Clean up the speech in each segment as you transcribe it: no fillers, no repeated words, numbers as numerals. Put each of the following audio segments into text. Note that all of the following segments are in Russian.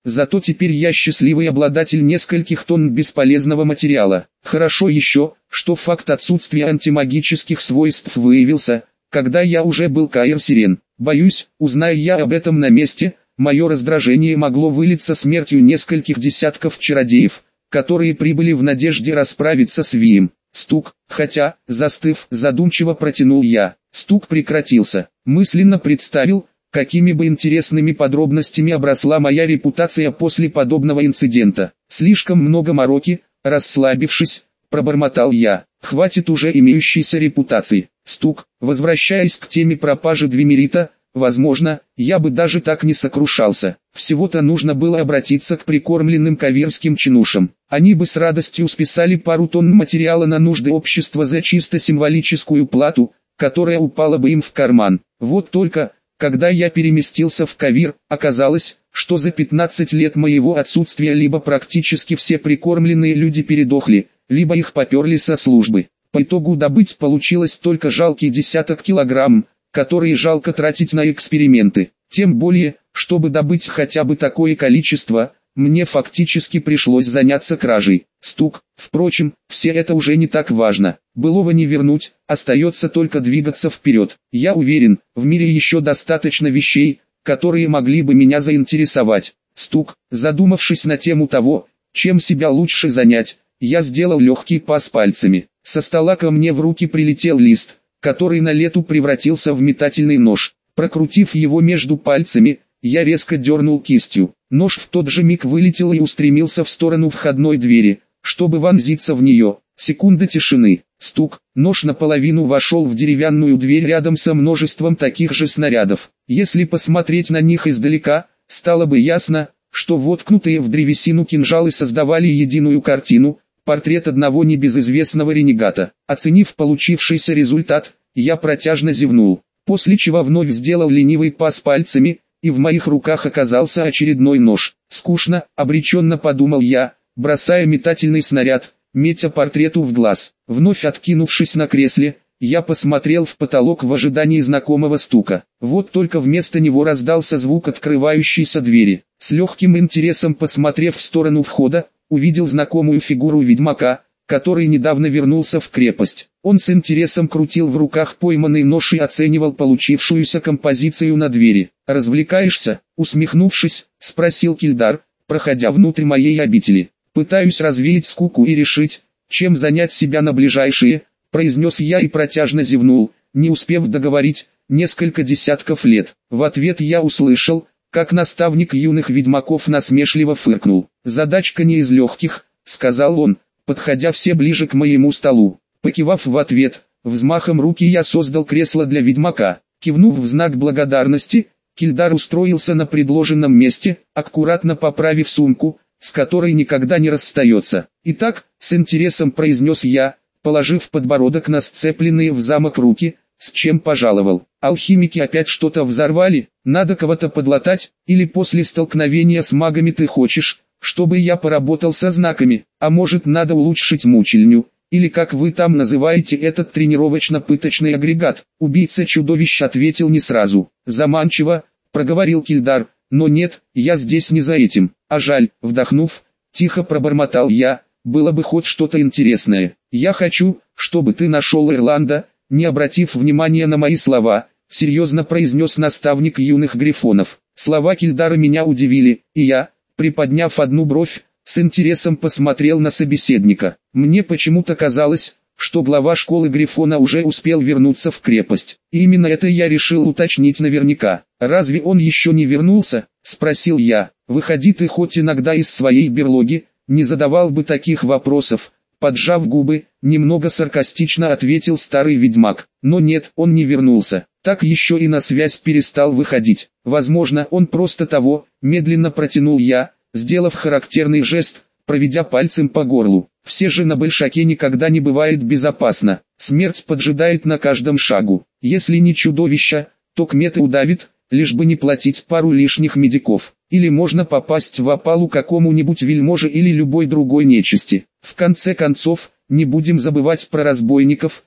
зато теперь я счастливый обладатель нескольких тонн бесполезного материала. Хорошо еще, что факт отсутствия антимагических свойств выявился, когда я уже был Каэр-Сирен. Боюсь, узная я об этом на месте, мое раздражение могло вылиться смертью нескольких десятков чародеев, которые прибыли в надежде расправиться с Вием. Стук, хотя, застыв, задумчиво протянул я. Стук прекратился. Мысленно представил, какими бы интересными подробностями обросла моя репутация после подобного инцидента. Слишком много мороки, расслабившись, пробормотал я. Хватит уже имеющейся репутации. Стук, возвращаясь к теме пропажи Двимерита, возможно, я бы даже так не сокрушался. Всего-то нужно было обратиться к прикормленным каверским чинушам. Они бы с радостью списали пару тонн материала на нужды общества за чисто символическую плату, которая упала бы им в карман. Вот только, когда я переместился в Кавир, оказалось, что за 15 лет моего отсутствия либо практически все прикормленные люди передохли, либо их поперли со службы. По итогу добыть получилось только жалкий десяток килограмм, которые жалко тратить на эксперименты. Тем более, чтобы добыть хотя бы такое количество, мне фактически пришлось заняться кражей. Стук, впрочем, все это уже не так важно. Былого не вернуть, остается только двигаться вперед. Я уверен, в мире еще достаточно вещей, которые могли бы меня заинтересовать. Стук, задумавшись на тему того, чем себя лучше занять, я сделал легкий пас пальцами. Со стола ко мне в руки прилетел лист, который на лету превратился в метательный нож. Прокрутив его между пальцами, я резко дернул кистью. Нож в тот же миг вылетел и устремился в сторону входной двери, чтобы вонзиться в нее. Секунда тишины. Стук. Нож наполовину вошел в деревянную дверь рядом со множеством таких же снарядов. Если посмотреть на них издалека, стало бы ясно, что воткнутые в древесину кинжалы создавали единую картину, портрет одного небезызвестного ренегата. Оценив получившийся результат, я протяжно зевнул, после чего вновь сделал ленивый пас пальцами, и в моих руках оказался очередной нож. Скучно, обреченно подумал я, бросая метательный снаряд, метя портрету в глаз. Вновь откинувшись на кресле, я посмотрел в потолок в ожидании знакомого стука. Вот только вместо него раздался звук открывающейся двери. С легким интересом посмотрев в сторону входа, увидел знакомую фигуру ведьмака, который недавно вернулся в крепость. Он с интересом крутил в руках пойманный нож и оценивал получившуюся композицию на двери. «Развлекаешься?» — усмехнувшись, спросил Кильдар, проходя внутрь моей обители. «Пытаюсь развеять скуку и решить, чем занять себя на ближайшие», — произнес я и протяжно зевнул, не успев договорить, несколько десятков лет. В ответ я услышал, как наставник юных ведьмаков насмешливо фыркнул. «Задачка не из легких», — сказал он, подходя все ближе к моему столу. Покивав в ответ, взмахом руки я создал кресло для ведьмака. Кивнув в знак благодарности, Кильдар устроился на предложенном месте, аккуратно поправив сумку, с которой никогда не расстается. «Итак», — с интересом произнес я, положив подбородок на сцепленные в замок руки, «с чем пожаловал? Алхимики опять что-то взорвали? Надо кого-то подлатать? Или после столкновения с магами ты хочешь, чтобы я поработал со знаками? А может, надо улучшить мучельню? Или как вы там называете этот тренировочно-пыточный агрегат?» Убийца-чудовищ ответил не сразу. «Заманчиво», — проговорил Кильдар, «но нет, я здесь не за этим, а жаль». Вдохнув, тихо пробормотал я, «было бы хоть что-то интересное. Я хочу, чтобы ты нашел Ирланда», не обратив внимания на мои слова, серьезно произнес наставник юных грифонов. Слова Кильдара меня удивили, и я, приподняв одну бровь, с интересом посмотрел на собеседника. Мне почему-то казалось, что глава школы Грифона уже успел вернуться в крепость. И именно это я решил уточнить наверняка. «Разве он еще не вернулся?» — спросил я. «Выходи ты хоть иногда из своей берлоги, не задавал бы таких вопросов». Поджав губы, немного саркастично ответил старый ведьмак. Но нет, он не вернулся. Так еще и на связь перестал выходить. Возможно, он просто того, медленно протянул я, сделав характерный жест, проведя пальцем по горлу. Все же на Большаке никогда не бывает безопасно. Смерть поджидает на каждом шагу. Если не чудовище, то кметы удавит, лишь бы не платить пару лишних медиков. Или можно попасть в опалу какому-нибудь вельможе или любой другой нечисти. В конце концов, не будем забывать про разбойников,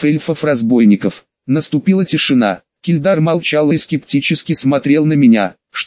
эльфов-разбойников. Наступила тишина. Кильдар молчал и скептически смотрел на меня. «Что?» —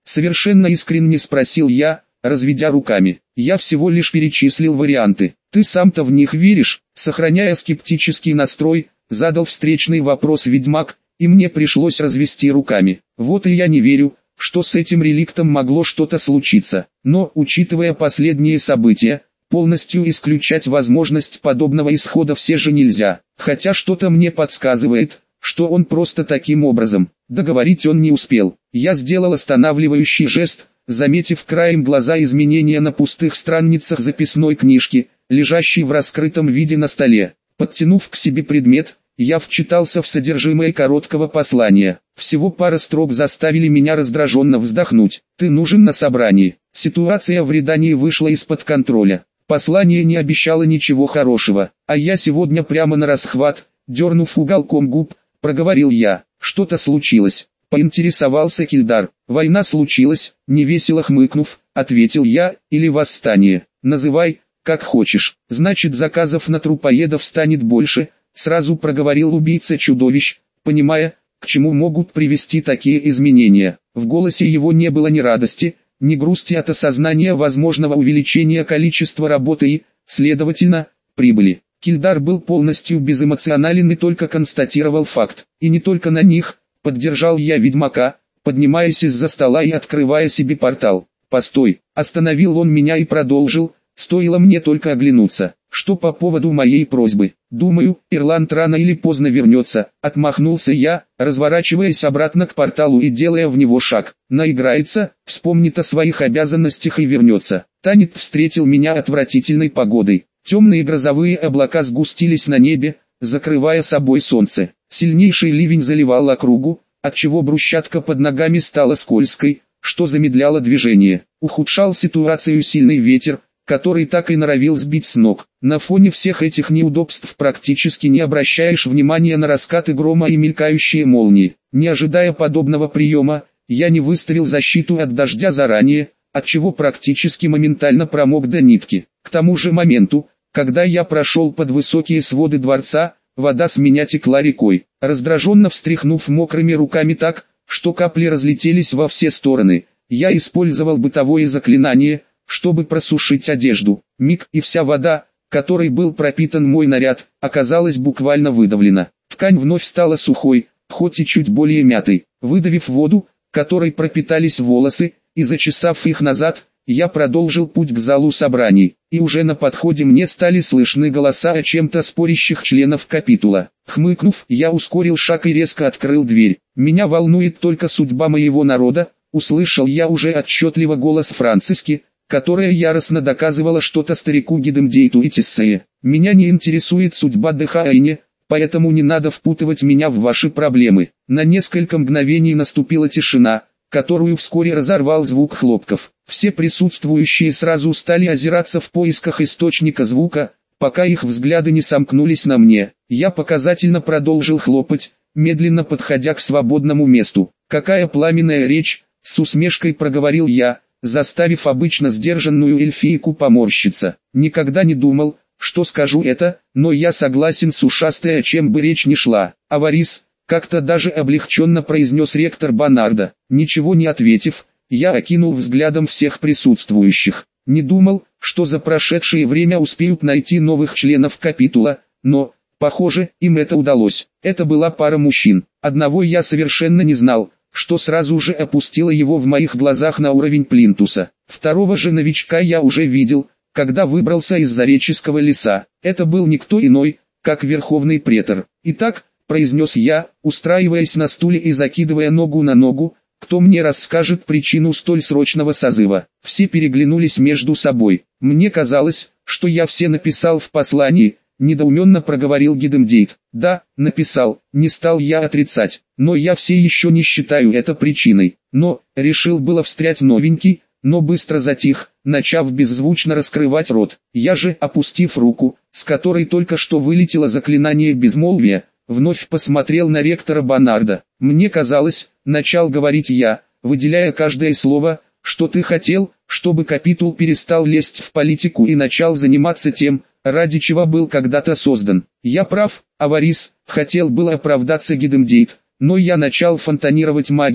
Совершенно искренне спросил я, разведя руками. Я всего лишь перечислил варианты. Ты сам-то в них веришь? Сохраняя скептический настрой, задал встречный вопрос ведьмак, и мне пришлось развести руками. Вот и я не верю, что с этим реликтом могло что-то случиться. Но, учитывая последние события, полностью исключать возможность подобного исхода все же нельзя. Хотя что-то мне подсказывает, что он просто таким образом. Договорить он не успел. Я сделал останавливающий жест, заметив краем глаза изменения на пустых страницах записной книжки, лежащей в раскрытом виде на столе. Подтянув к себе предмет, я вчитался в содержимое короткого послания. Всего пара строк заставили меня раздраженно вздохнуть. «Ты нужен на собрании». Ситуация в Редании вышла из-под контроля. Послание не обещало ничего хорошего, а я сегодня прямо на расхват, дернув уголком губ, проговорил я. «Что-то случилось?» — поинтересовался Кильдар. «Война случилась», — невесело хмыкнув, ответил я, — «или восстание. Называй, как хочешь. Значит, заказов на трупоедов станет больше», — сразу проговорил убийца чудовищ, понимая, к чему могут привести такие изменения. В голосе его не было ни радости, ни грусти от осознания возможного увеличения количества работы и, следовательно, прибыли. Кильдар был полностью безэмоционален и только констатировал факт. «И не только на них», — поддержал я ведьмака, поднимаясь из-за стола и открывая себе портал. «Постой», — остановил он меня и продолжил, стоило мне только оглянуться. «Что по поводу моей просьбы? Думаю, Ирланд рано или поздно вернется», — отмахнулся я, разворачиваясь обратно к порталу и делая в него шаг. «Наиграется, вспомнит о своих обязанностях и вернется». Танит встретил меня отвратительной погодой. Темные грозовые облака сгустились на небе, закрывая собой солнце. Сильнейший ливень заливал округу, отчего брусчатка под ногами стала скользкой, что замедляло движение. Ухудшал ситуацию сильный ветер, который так и норовил сбить с ног. На фоне всех этих неудобств практически не обращаешь внимания на раскаты грома и мелькающие молнии. Не ожидая подобного приема, я не выставил защиту от дождя заранее, отчего практически моментально промок до нитки. К тому же моменту, когда я прошел под высокие своды дворца, вода с меня текла рекой. Раздраженно встряхнув мокрыми руками так, что капли разлетелись во все стороны, я использовал бытовое заклинание, чтобы просушить одежду. Миг, и вся вода, которой был пропитан мой наряд, оказалась буквально выдавлена. Ткань вновь стала сухой, хоть и чуть более мятой. Выдавив воду, которой пропитались волосы, и зачесав их назад, я продолжил путь к залу собраний, и уже на подходе мне стали слышны голоса о чем-то спорящих членов капитула. Хмыкнув, я ускорил шаг и резко открыл дверь. «Меня волнует только судьба моего народа», — услышал я уже отчетливо голос Франциски, которая яростно доказывала что-то старику Гидемдейту и Тиссее. «Меня не интересует судьба Дехаэйне, поэтому не надо впутывать меня в ваши проблемы». На несколько мгновений наступила тишина, которую вскоре разорвал звук хлопков. Все присутствующие сразу стали озираться в поисках источника звука, пока их взгляды не сомкнулись на мне. Я показательно продолжил хлопать, медленно подходя к свободному месту. «Какая пламенная речь!» — с усмешкой проговорил я, заставив обычно сдержанную эльфийку поморщиться. «Никогда не думал, что скажу это, но я согласен с ушастой, о чем бы речь ни шла. Аварис», — как-то даже облегченно произнес ректор Банарда. Ничего не ответив, я окинул взглядом всех присутствующих. Не думал, что за прошедшее время успеют найти новых членов капитула, но, похоже, им это удалось. Это была пара мужчин. Одного я совершенно не знал, что сразу же опустило его в моих глазах на уровень плинтуса. Второго же новичка я уже видел, когда выбрался из Зареческого леса. Это был никто иной, как верховный претор. «Итак», — произнес я, устраиваясь на стуле и закидывая ногу на ногу, — «кто мне расскажет причину столь срочного созыва?» Все переглянулись между собой. «Мне казалось, что я все написал в послании», — недоуменно проговорил Гидемдейт. «Да, написал, не стал я отрицать, но я все еще не считаю это причиной». Но, решил было встрять новенький, но быстро затих, начав беззвучно раскрывать рот. Я же, опустив руку, с которой только что вылетело заклинание безмолвия, вновь посмотрел на ректора Банарда. «Мне казалось», — начал говорить я, выделяя каждое слово, «что ты хотел, чтобы капитул перестал лезть в политику и начал заниматься тем, ради чего был когда-то создан. Я прав, Аварис», — хотел было оправдаться Гидемдейт, но я начал фонтанировать магией,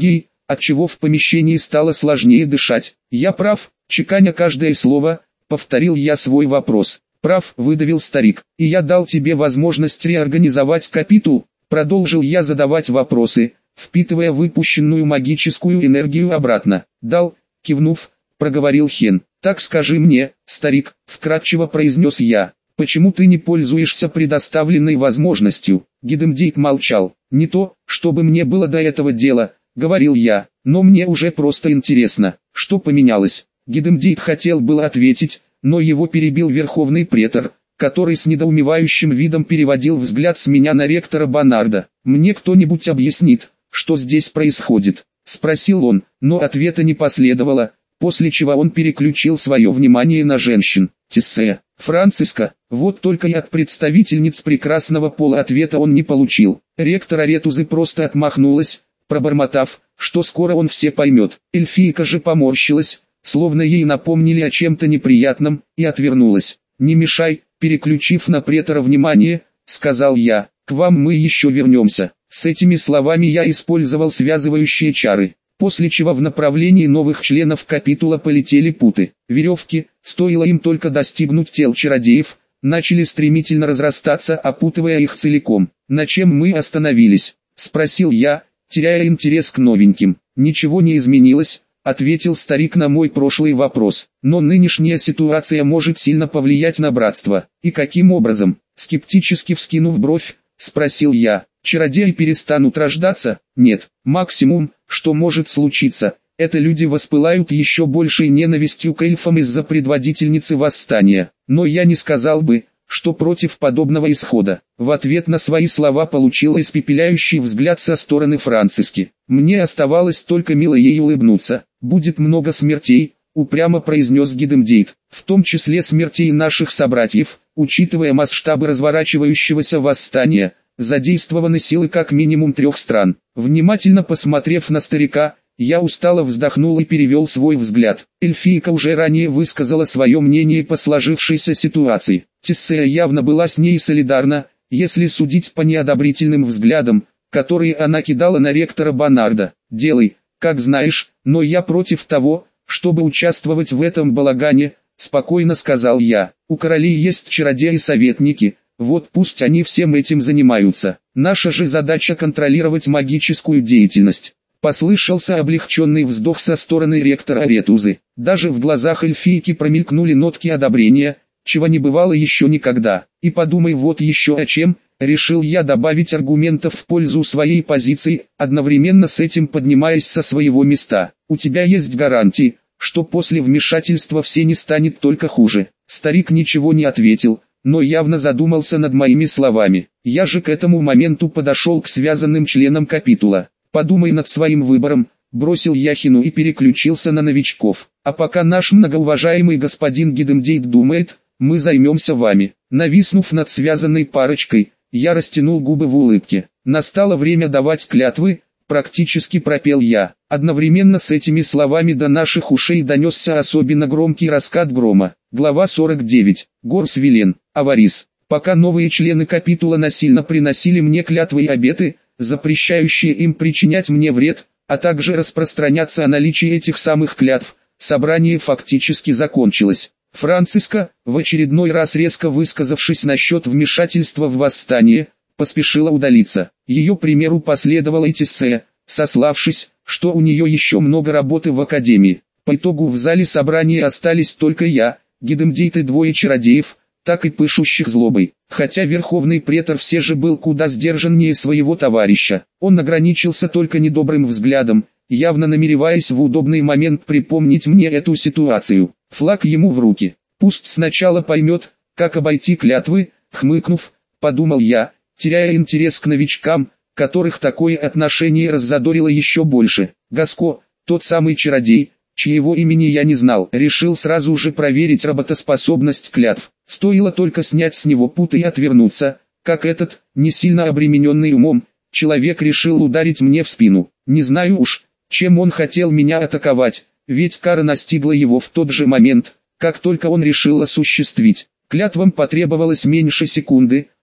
отчего в помещении стало сложнее дышать. «Я прав», чеканя каждое слово, повторил я свой вопрос. «Прав», выдавил старик, «и я дал тебе возможность реорганизовать капитул», продолжил я задавать вопросы, впитывая выпущенную магическую энергию обратно. «Дал», кивнув, проговорил Хен. «Так скажи мне, старик», вкратчиво произнес я, «почему ты не пользуешься предоставленной возможностью?» Гидемдейт молчал. «Не то, чтобы мне было до этого дела», говорил я, «но мне уже просто интересно, что поменялось». Гидемдейт хотел было ответить, но его перебил верховный претор, который с недоумевающим видом переводил взгляд с меня на ректора Бонарда. «Мне кто-нибудь объяснит, что здесь происходит?» — спросил он, но ответа не последовало, после чего он переключил свое внимание на женщин. Тиссея, Франциска, вот только и от представительниц прекрасного пола ответа он не получил. Ректор Аретузы просто отмахнулась, пробормотав, что скоро он все поймет. Эльфийка же поморщилась, словно ей напомнили о чем-то неприятном, и отвернулась. «Не мешай», переключив на претора внимание, сказал я, «к вам мы еще вернемся». С этими словами я использовал связывающие чары, после чего в направлении новых членов капитула полетели путы. Веревки, стоило им только достигнуть тел чародеев, начали стремительно разрастаться, опутывая их целиком. «На чем мы остановились?» — спросил я, теряя интерес к новеньким. «Ничего не изменилось», — ответил старик на мой прошлый вопрос. «Но нынешняя ситуация может сильно повлиять на братство». «И каким образом?» — скептически вскинув бровь, спросил я. «Чародеи перестанут рождаться?» «Нет, максимум, что может случиться, это люди воспылают еще большей ненавистью к эльфам из-за предводительницы восстания. Но я не сказал бы, что против подобного исхода». В ответ на свои слова получил испепеляющий взгляд со стороны Франциски. Мне оставалось только мило ей улыбнуться. «Будет много смертей», — упрямо произнес Гидемдейт, «в том числе смертей наших собратьев, учитывая масштабы разворачивающегося восстания. Задействованы силы как минимум 3 стран». Внимательно посмотрев на старика, я устало вздохнул и перевел свой взгляд. Эльфийка уже ранее высказала свое мнение по сложившейся ситуации. Тиссея явно была с ней солидарна, если судить по неодобрительным взглядам, которые она кидала на ректора Бонарда. «Делай, как знаешь, но я против того, чтобы участвовать в этом балагане», спокойно сказал я. «У королей есть чародеи-советники, вот пусть они всем этим занимаются. Наша же задача контролировать магическую деятельность». Послышался облегченный вздох со стороны ректора Аретузы. Даже в глазах эльфийки промелькнули нотки одобрения, чего не бывало еще никогда. «И подумай вот еще о чем», решил я добавить аргументов в пользу своей позиции, одновременно с этим поднимаясь со своего места. «У тебя есть гарантии, что после вмешательства все не станет только хуже?» Старик ничего не ответил, но явно задумался над моими словами. Я же к этому моменту подошел к связанным членам капитула. «Подумай над своим выбором», бросил я Хину и переключился на новичков. «А пока наш многоуважаемый господин Гидемдейт думает, мы займемся вами». Нависнув над связанной парочкой, я растянул губы в улыбке. «Настало время давать клятвы», практически пропел я. Одновременно с этими словами до наших ушей донесся особенно громкий раскат грома. Глава 49. Горс Вилен, Аварис. Пока новые члены капитула насильно приносили мне клятвы и обеты, запрещающие им причинять мне вред, а также распространяться о наличии этих самых клятв, собрание фактически закончилось. Франциска, в очередной раз резко высказавшись насчет вмешательства в восстание, поспешила удалиться. Ее примеру последовала и Тиссея, сославшись, что у нее еще много работы в академии. По итогу в зале собрания остались только я, Гидемдейт и 2 чародеев, так и пышущих злобой. Хотя верховный претор все же был куда сдержаннее своего товарища. Он ограничился только недобрым взглядом, явно намереваясь в удобный момент припомнить мне эту ситуацию. Флаг ему в руки. Пусть сначала поймет, как обойти клятвы, хмыкнув, подумал я, теряя интерес к новичкам, которых такое отношение раззадорило еще больше. Гаско, тот самый чародей, чьего имени я не знал, решил сразу же проверить работоспособность клятв. Стоило только снять с него путы и отвернуться, как этот, не сильно обремененный умом, человек решил ударить мне в спину. Не знаю уж, чем он хотел меня атаковать, ведь кара настигла его в тот же момент, как только он решил осуществить. Клятвам потребовалось меньше секунды,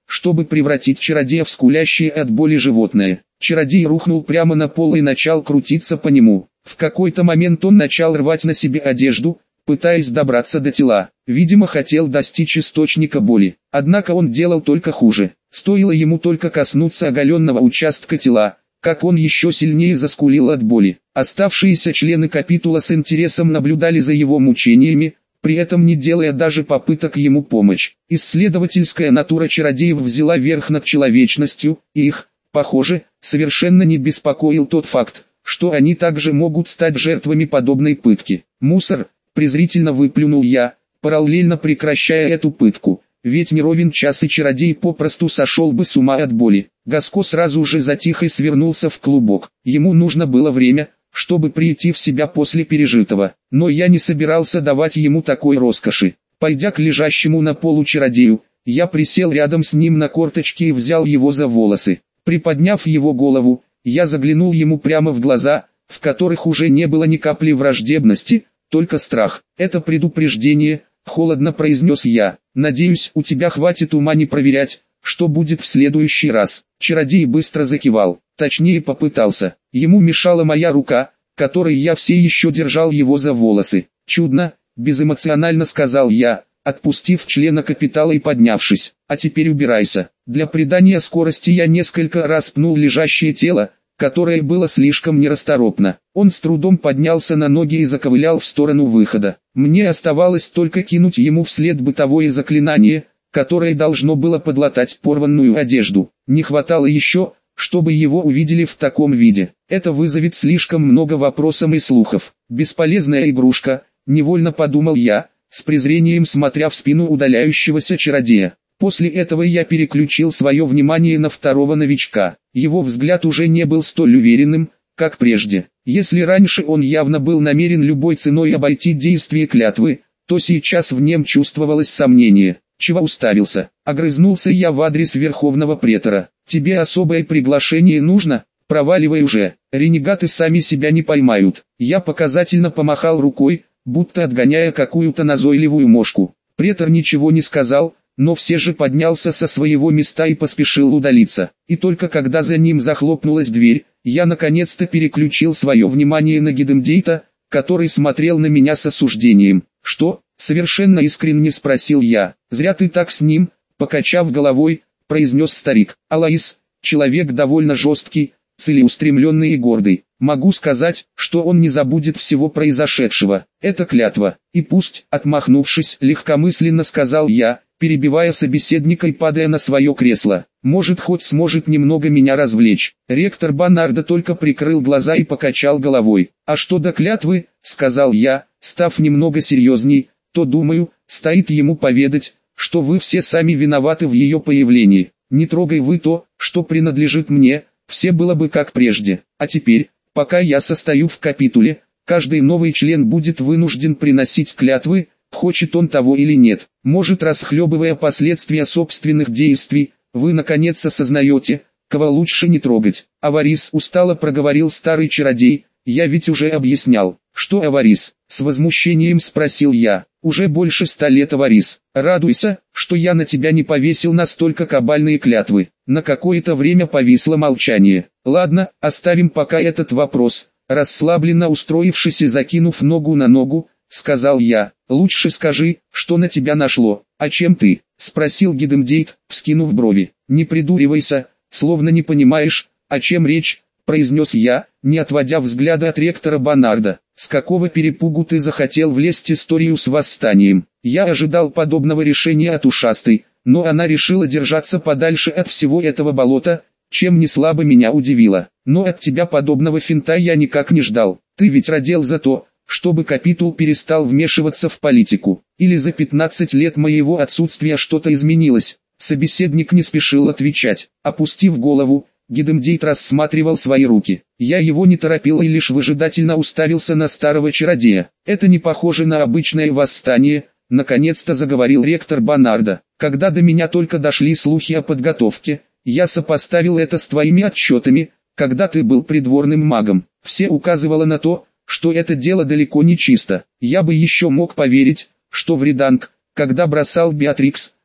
чтобы превратить чародея в скулящее от боли животное. Чародей рухнул прямо на пол и начал крутиться по нему. В какой-то момент он начал рвать на себе одежду, пытаясь добраться до тела. Видимо, хотел достичь источника боли. Однако он делал только хуже. Стоило ему только коснуться оголенного участка тела, как он еще сильнее заскулил от боли. Оставшиеся члены капитула с интересом наблюдали за его мучениями, при этом не делая даже попыток ему помочь. Исследовательская натура чародеев взяла верх над человечностью, и их, похоже, совершенно не беспокоил тот факт, что они также могут стать жертвами подобной пытки. «Мусор», — презрительно выплюнул я, параллельно прекращая эту пытку, ведь не ровен час и чародей попросту сошел бы с ума от боли. Гаско сразу же затих и свернулся в клубок. Ему нужно было время, чтобы прийти в себя после пережитого, но я не собирался давать ему такой роскоши. Пойдя к лежащему на полу чародею, я присел рядом с ним на корточки и взял его за волосы. Приподняв его голову, я заглянул ему прямо в глаза, в которых уже не было ни капли враждебности, только страх. «Это предупреждение», — холодно произнес я. «Надеюсь, у тебя хватит ума не проверять, что будет в следующий раз». Чародей быстро закивал, точнее попытался. Ему мешала моя рука, которой я все еще держал его за волосы. «Чудно», — безэмоционально сказал я, отпустив члена капитала и поднявшись. «А теперь убирайся». Для придания скорости я несколько раз пнул лежащее тело, которое было слишком нерасторопно. Он с трудом поднялся на ноги и заковылял в сторону выхода. Мне оставалось только кинуть ему вслед бытовое заклинание, которое должно было подлатать порванную одежду. Не хватало еще, чтобы его увидели в таком виде. Это вызовет слишком много вопросов и слухов. Бесполезная игрушка, невольно подумал я, с презрением смотря в спину удаляющегося чародея. После этого я переключил свое внимание на второго новичка. Его взгляд уже не был столь уверенным, как прежде. Если раньше он явно был намерен любой ценой обойти действие клятвы, то сейчас в нем чувствовалось сомнение. «Чего уставился?» — огрызнулся я в адрес верховного претора. «Тебе особое приглашение нужно? Проваливай уже, ренегаты сами себя не поймают». Я показательно помахал рукой, будто отгоняя какую-то назойливую мошку. Претор ничего не сказал, но все же поднялся со своего места и поспешил удалиться. И только когда за ним захлопнулась дверь, я наконец-то переключил свое внимание на Гидемдейта, который смотрел на меня с осуждением. «Что?» — совершенно искренне спросил я. «Зря ты так с ним», — покачав головой, произнес старик. «Алаис, человек довольно жесткий, целеустремленный и гордый. Могу сказать, что он не забудет всего произошедшего. Это клятва. И пусть», — отмахнувшись, легкомысленно сказал я, перебивая собеседника и падая на свое кресло. «Может, хоть сможет немного меня развлечь». Ректор Банарда только прикрыл глаза и покачал головой. «А что до клятвы?» — сказал я, став немного серьезней, «то, думаю, стоит ему поведать, что вы все сами виноваты в ее появлении. Не трогай вы то, что принадлежит мне, все было бы как прежде. А теперь, пока я состою в капитуле, каждый новый член будет вынужден приносить клятвы, хочет он того или нет. Может, расхлебывая последствия собственных действий, вы наконец осознаете, кого лучше не трогать». «Аварис», устало проговорил старый чародей, «я ведь уже объяснял». «Что Аварис?» — с возмущением спросил я. «Уже больше 100 лет, Аварис. Радуйся, что я на тебя не повесил настолько кабальные клятвы». На какое-то время повисло молчание. «Ладно, оставим пока этот вопрос», — расслабленно устроившись и закинув ногу на ногу, сказал я. «Лучше скажи, что на тебя нашло». «А чем ты?» — спросил Гидемдейт, вскинув брови. «Не придуривайся, словно не понимаешь, о чем речь», — произнес я, не отводя взгляда от ректора Банарда. «С какого перепугу ты захотел влезть в историю с восстанием?» Я ожидал подобного решения от ушастой, но она решила держаться подальше от всего этого болота, чем не слабо меня удивило. «Но от тебя подобного финта я никак не ждал. Ты ведь родил за то, чтобы капитул перестал вмешиваться в политику. Или за 15 лет моего отсутствия что-то изменилось?» Собеседник не спешил отвечать. Опустив голову, Гидемдейт рассматривал свои руки. Я его не торопил и лишь выжидательно уставился на старого чародея. «Это не похоже на обычное восстание», — наконец-то заговорил ректор Банарда. «Когда до меня только дошли слухи о подготовке, я сопоставил это с твоими отчетами, когда ты был придворным магом. Все указывало на то, что это дело далеко не чисто. Я бы еще мог поверить, что в Риданг, когда бросал Беатрикс,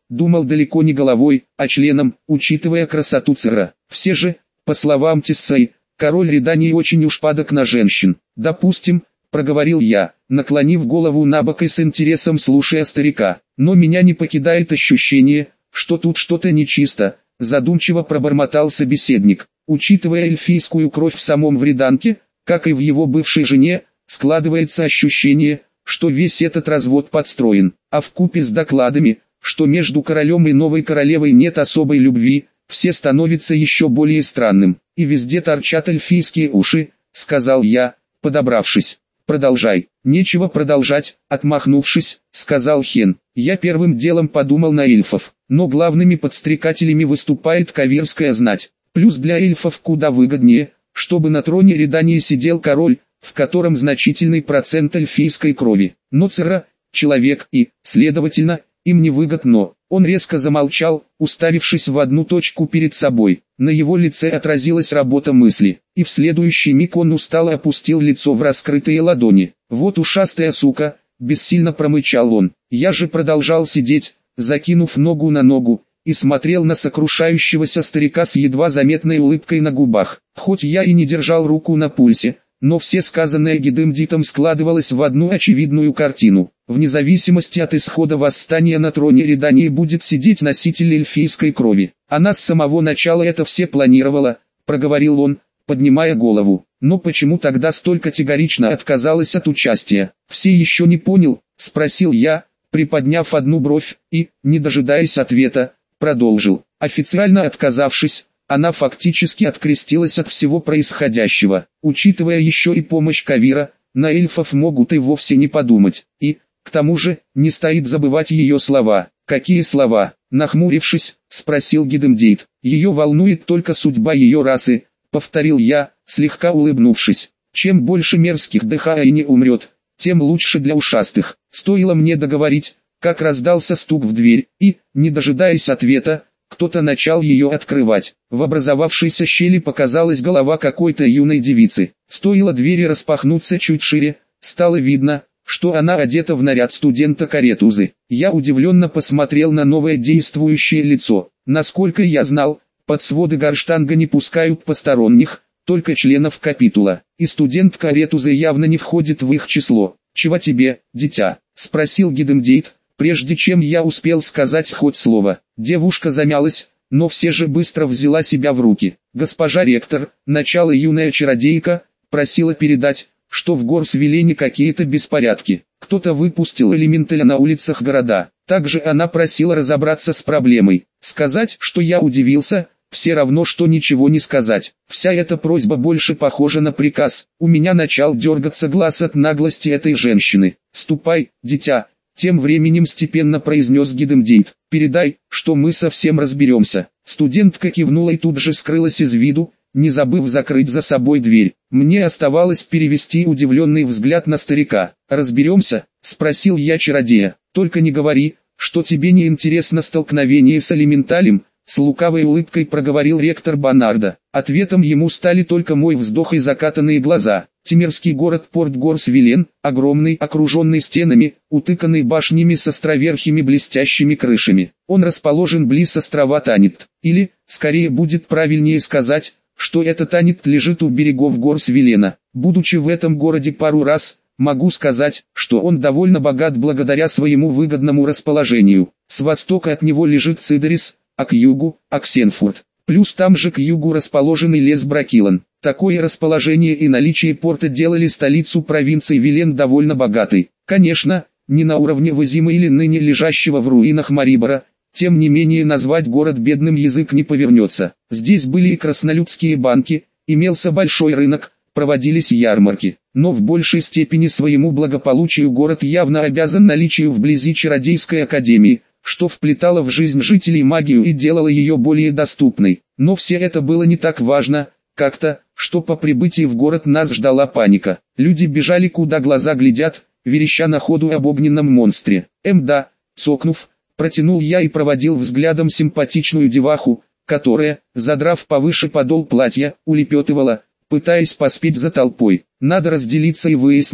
думал далеко не головой, а членом, учитывая красоту Цера. Все же, по словам Тиссей, король Редании очень уж падок на женщин. «Допустим», — проговорил я, наклонив голову набок и с интересом слушая старика. «Но меня не покидает ощущение, что тут что-то нечисто», — задумчиво пробормотал собеседник. «Учитывая эльфийскую кровь в самом Вреданке, как и в его бывшей жене, складывается ощущение, что весь этот развод подстроен, а вкупе с докладами, что между королем и новой королевой нет особой любви, все становится еще более странным, и везде торчат эльфийские уши», — сказал я, подобравшись. «Продолжай». «Нечего продолжать», — отмахнувшись, сказал Хен. «Я первым делом подумал на эльфов, но главными подстрекателями выступает каверская знать. Плюс для эльфов куда выгоднее, чтобы на троне Редании сидел король, в котором значительный процент эльфийской крови. Но Цера — человек и, следовательно, им невыгодно». Он резко замолчал, уставившись в одну точку перед собой. На его лице отразилась работа мысли, и в следующий миг он устало опустил лицо в раскрытые ладони. «Вот ушастая сука», — бессильно промычал он. Я же продолжал сидеть, закинув ногу на ногу, и смотрел на сокрушающегося старика с едва заметной улыбкой на губах. Хоть я и не держал руку на пульсе, но все сказанное Гидемдитом складывалось в одну очевидную картину. Вне зависимости от исхода восстания на троне Редании будет сидеть носитель эльфийской крови. Она с самого начала это все планировала, проговорил он, поднимая голову. Но почему тогда столь категорично отказалась от участия? «Все еще не понял», — спросил я, приподняв одну бровь, и, не дожидаясь ответа, продолжил. «Официально отказавшись, она фактически открестилась от всего происходящего. Учитывая еще и помощь Кавира, на эльфов могут и вовсе не подумать. И, к тому же, не стоит забывать ее слова». «Какие слова?» — нахмурившись, спросил Гидемдит. «Ее волнует только судьба ее расы», — повторил я, слегка улыбнувшись. «Чем больше мерзких Дхаэни умрет, тем лучше для ушастых». Стоило мне договорить, как раздался стук в дверь, и, не дожидаясь ответа, кто-то начал ее открывать. В образовавшейся щели показалась голова какой-то юной девицы. Стоило двери распахнуться чуть шире, стало видно, что она одета в наряд студента Каретузы. Я удивленно посмотрел на новое действующее лицо. Насколько я знал, под своды Горштанга не пускают посторонних, только членов капитула, и студент Каретузы явно не входит в их число. «Чего тебе, дитя?» — спросил Гидемдит, прежде чем я успел сказать хоть слово. Девушка замялась, но все же быстро взяла себя в руки. «Госпожа ректор, начало юная чародейка, просила передать, что в Горсвилене какие-то беспорядки. Кто-то выпустил элементаля на улицах города. Также она просила разобраться с проблемой. Сказать, что я удивился, все равно, что ничего не сказать. Вся эта просьба больше похожа на приказ. У меня начал дергаться глаз от наглости этой женщины. «Ступай, дитя», — тем временем степенно произнес Гидемдит. «Передай, что мы совсем разберемся». Студентка кивнула и тут же скрылась из виду, не забыв закрыть за собой дверь. Мне оставалось перевести удивленный взгляд на старика. «Разберемся?» — спросил я чародея. «Только не говори, что тебе не интересно столкновение с элементалем», — с лукавой улыбкой проговорил ректор Банарда. Ответом ему стали только мой вздох и закатанные глаза. Темирский город Порт Горсвилен, огромный, окруженный стенами, утыканный башнями с островерхими блестящими крышами. Он расположен близ острова Танит. Или, скорее будет правильнее сказать, что этот Танит лежит у берегов Горсвилена. Будучи в этом городе пару раз, могу сказать, что он довольно богат благодаря своему выгодному расположению. С востока от него лежит Цидерис, а к югу – Аксенфурт. Плюс там же к югу расположен и лес Бракилан. Такое расположение и наличие порта делали столицу провинции Вилен довольно богатой. Конечно, не на уровне Вазима или ныне лежащего в руинах Марибора, тем не менее назвать город бедным язык не повернется. Здесь были и краснолюдские банки, имелся большой рынок, проводились ярмарки. Но в большей степени своему благополучию город явно обязан наличию вблизи чародейской академии, что вплетало в жизнь жителей магию и делало ее более доступной. Но все это было не так важно, как-то, что по прибытии в город нас ждала паника. Люди бежали куда глаза глядят, вереща на ходу об огненном монстре. Да, цокнув, протянул я и проводил взглядом симпатичную деваху, которая, задрав повыше подол платья, улепетывала, пытаясь поспеть за толпой. Надо разделиться и выяснить,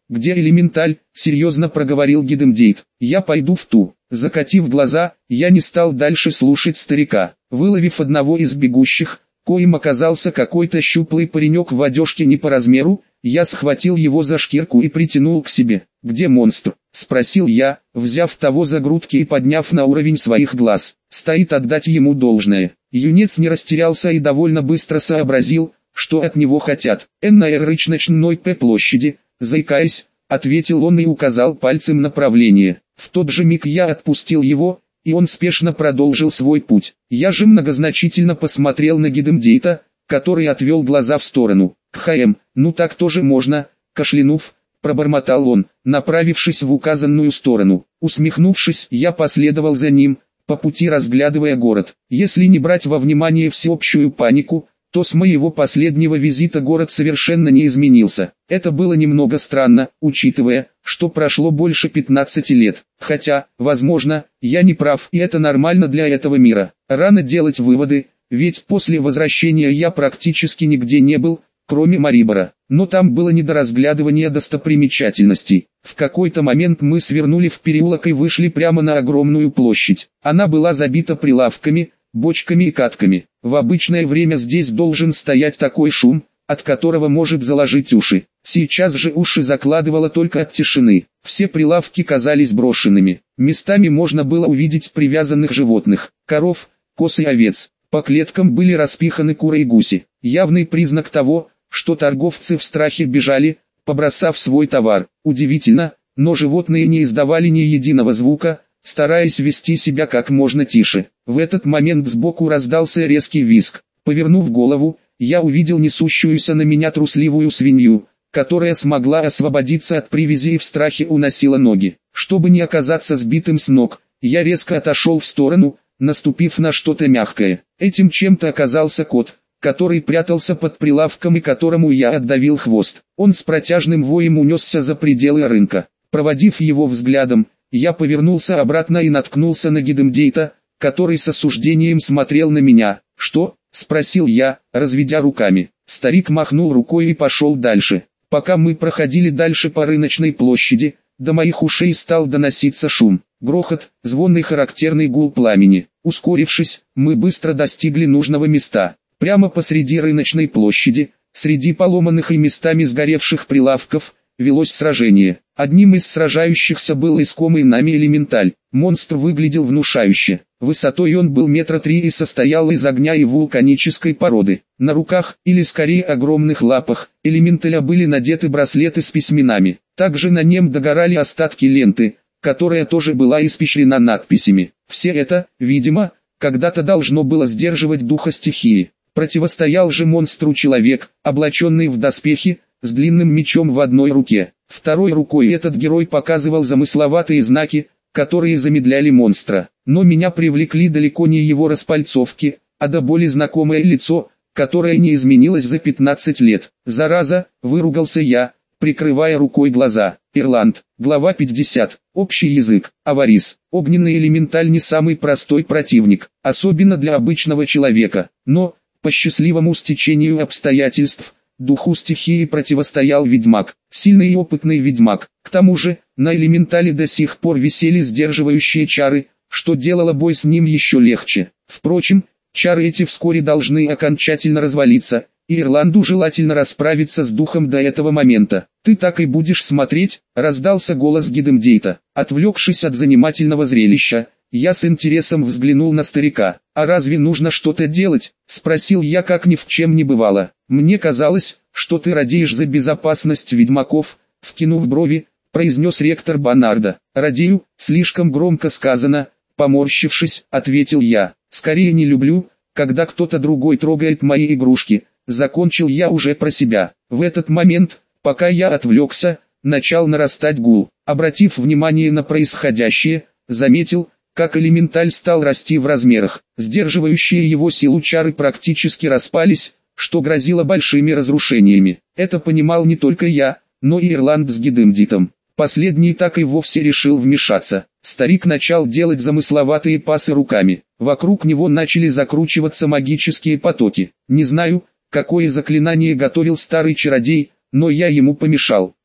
«Где элементаль?» — серьезно проговорил Гидемдейт. «Я пойду в ту». Закатив глаза, я не стал дальше слушать старика. Выловив одного из бегущих, коим оказался какой-то щуплый паренек в одежке не по размеру, я схватил его за шкирку и притянул к себе. «Где монстр?» — спросил я, взяв того за грудки и подняв на уровень своих глаз. Стоит отдать ему должное. Юнец не растерялся и довольно быстро сообразил, что от него хотят. «На рыночной площади», заикаясь, ответил он и указал пальцем направление. В тот же миг я отпустил его, и он спешно продолжил свой путь. Я же многозначительно посмотрел на Гидемдейта, который отвел глаза в сторону. «Кхм, ну так тоже можно», кашлянув, пробормотал он, направившись в указанную сторону. Усмехнувшись, я последовал за ним, по пути разглядывая город. Если не брать во внимание всеобщую панику, то с моего последнего визита город совершенно не изменился. Это было немного странно, учитывая, что прошло больше 15 лет. Хотя, возможно, я не прав, и это нормально для этого мира. Рано делать выводы, ведь после возвращения я практически нигде не был, кроме Марибора. Но там было не до разглядывания достопримечательностей. В какой-то момент мы свернули в переулок и вышли прямо на огромную площадь. Она была забита прилавками, бочками и катками. В обычное время здесь должен стоять такой шум, от которого может заложить уши. Сейчас же уши закладывало только от тишины. Все прилавки казались брошенными. Местами можно было увидеть привязанных животных, коров, коз и овец. По клеткам были распиханы куры и гуси. Явный признак того, что торговцы в страхе бежали, побросав свой товар. Удивительно, но животные не издавали ни единого звука, стараясь вести себя как можно тише. В этот момент сбоку раздался резкий визг. Повернув голову, я увидел несущуюся на меня трусливую свинью, которая смогла освободиться от привязи и в страхе уносила ноги. Чтобы не оказаться сбитым с ног, я резко отошел в сторону, наступив на что-то мягкое. Этим чем-то оказался кот, который прятался под прилавком и которому я отдавил хвост. Он с протяжным воем унесся за пределы рынка. Проводив его взглядом, я повернулся обратно и наткнулся на Гидемдейта, который с осуждением смотрел на меня. «Что?» — спросил я, разведя руками. Старик махнул рукой и пошел дальше. Пока мы проходили дальше по рыночной площади, до моих ушей стал доноситься шум, грохот, звон и характерный гул пламени. Ускорившись, мы быстро достигли нужного места. Прямо посреди рыночной площади, среди поломанных и местами сгоревших прилавков, велось сражение. Одним из сражающихся был искомый нами элементаль. Монстр выглядел внушающе. Высотой он был 3 метра и состоял из огня и вулканической породы. На руках, или скорее огромных лапах, элементаля были надеты браслеты с письменами. Также на нем догорали остатки ленты, которая тоже была испещрена надписями. Все это, видимо, когда-то должно было сдерживать духа стихии. Противостоял же монстру человек, облаченный в доспехи, с длинным мечом в одной руке. Второй рукой этот герой показывал замысловатые знаки, которые замедляли монстра. Но меня привлекли далеко не его распальцовки, а до боли знакомое лицо, которое не изменилось за 15 лет. «Зараза!» — выругался я, прикрывая рукой глаза. Ирланд, глава 50, общий язык, аварис. Огненный элементаль не самый простой противник, особенно для обычного человека. Но, по счастливому стечению обстоятельств, духу стихии противостоял ведьмак, сильный и опытный ведьмак. К тому же, на элементале до сих пор висели сдерживающие чары, что делало бой с ним еще легче. Впрочем, чары эти вскоре должны окончательно развалиться, и Ирланду желательно расправиться с духом до этого момента. «Ты так и будешь смотреть?» — раздался голос Гидемдейта. Отвлекшись от занимательного зрелища, я с интересом взглянул на старика. «А разве нужно что-то делать?» — спросил я, как ни в чем не бывало. «Мне казалось, что ты радеешь за безопасность ведьмаков», — вкинув брови, произнес ректор Банарда. «Радею, слишком громко сказано», — поморщившись, ответил я. «Скорее не люблю, когда кто-то другой трогает мои игрушки», — закончил я уже про себя. В этот момент, пока я отвлекся, начал нарастать гул. Обратив внимание на происходящее, заметил, как элементаль стал расти в размерах. Сдерживающие его силу чары практически распались, что грозило большими разрушениями. Это понимал не только я, но и Ирланд с Гидемдейтом. Последний так и вовсе решил вмешаться. Старик начал делать замысловатые пасы руками. Вокруг него начали закручиваться магические потоки. Не знаю, какое заклинание готовил старый чародей, но я ему помешал.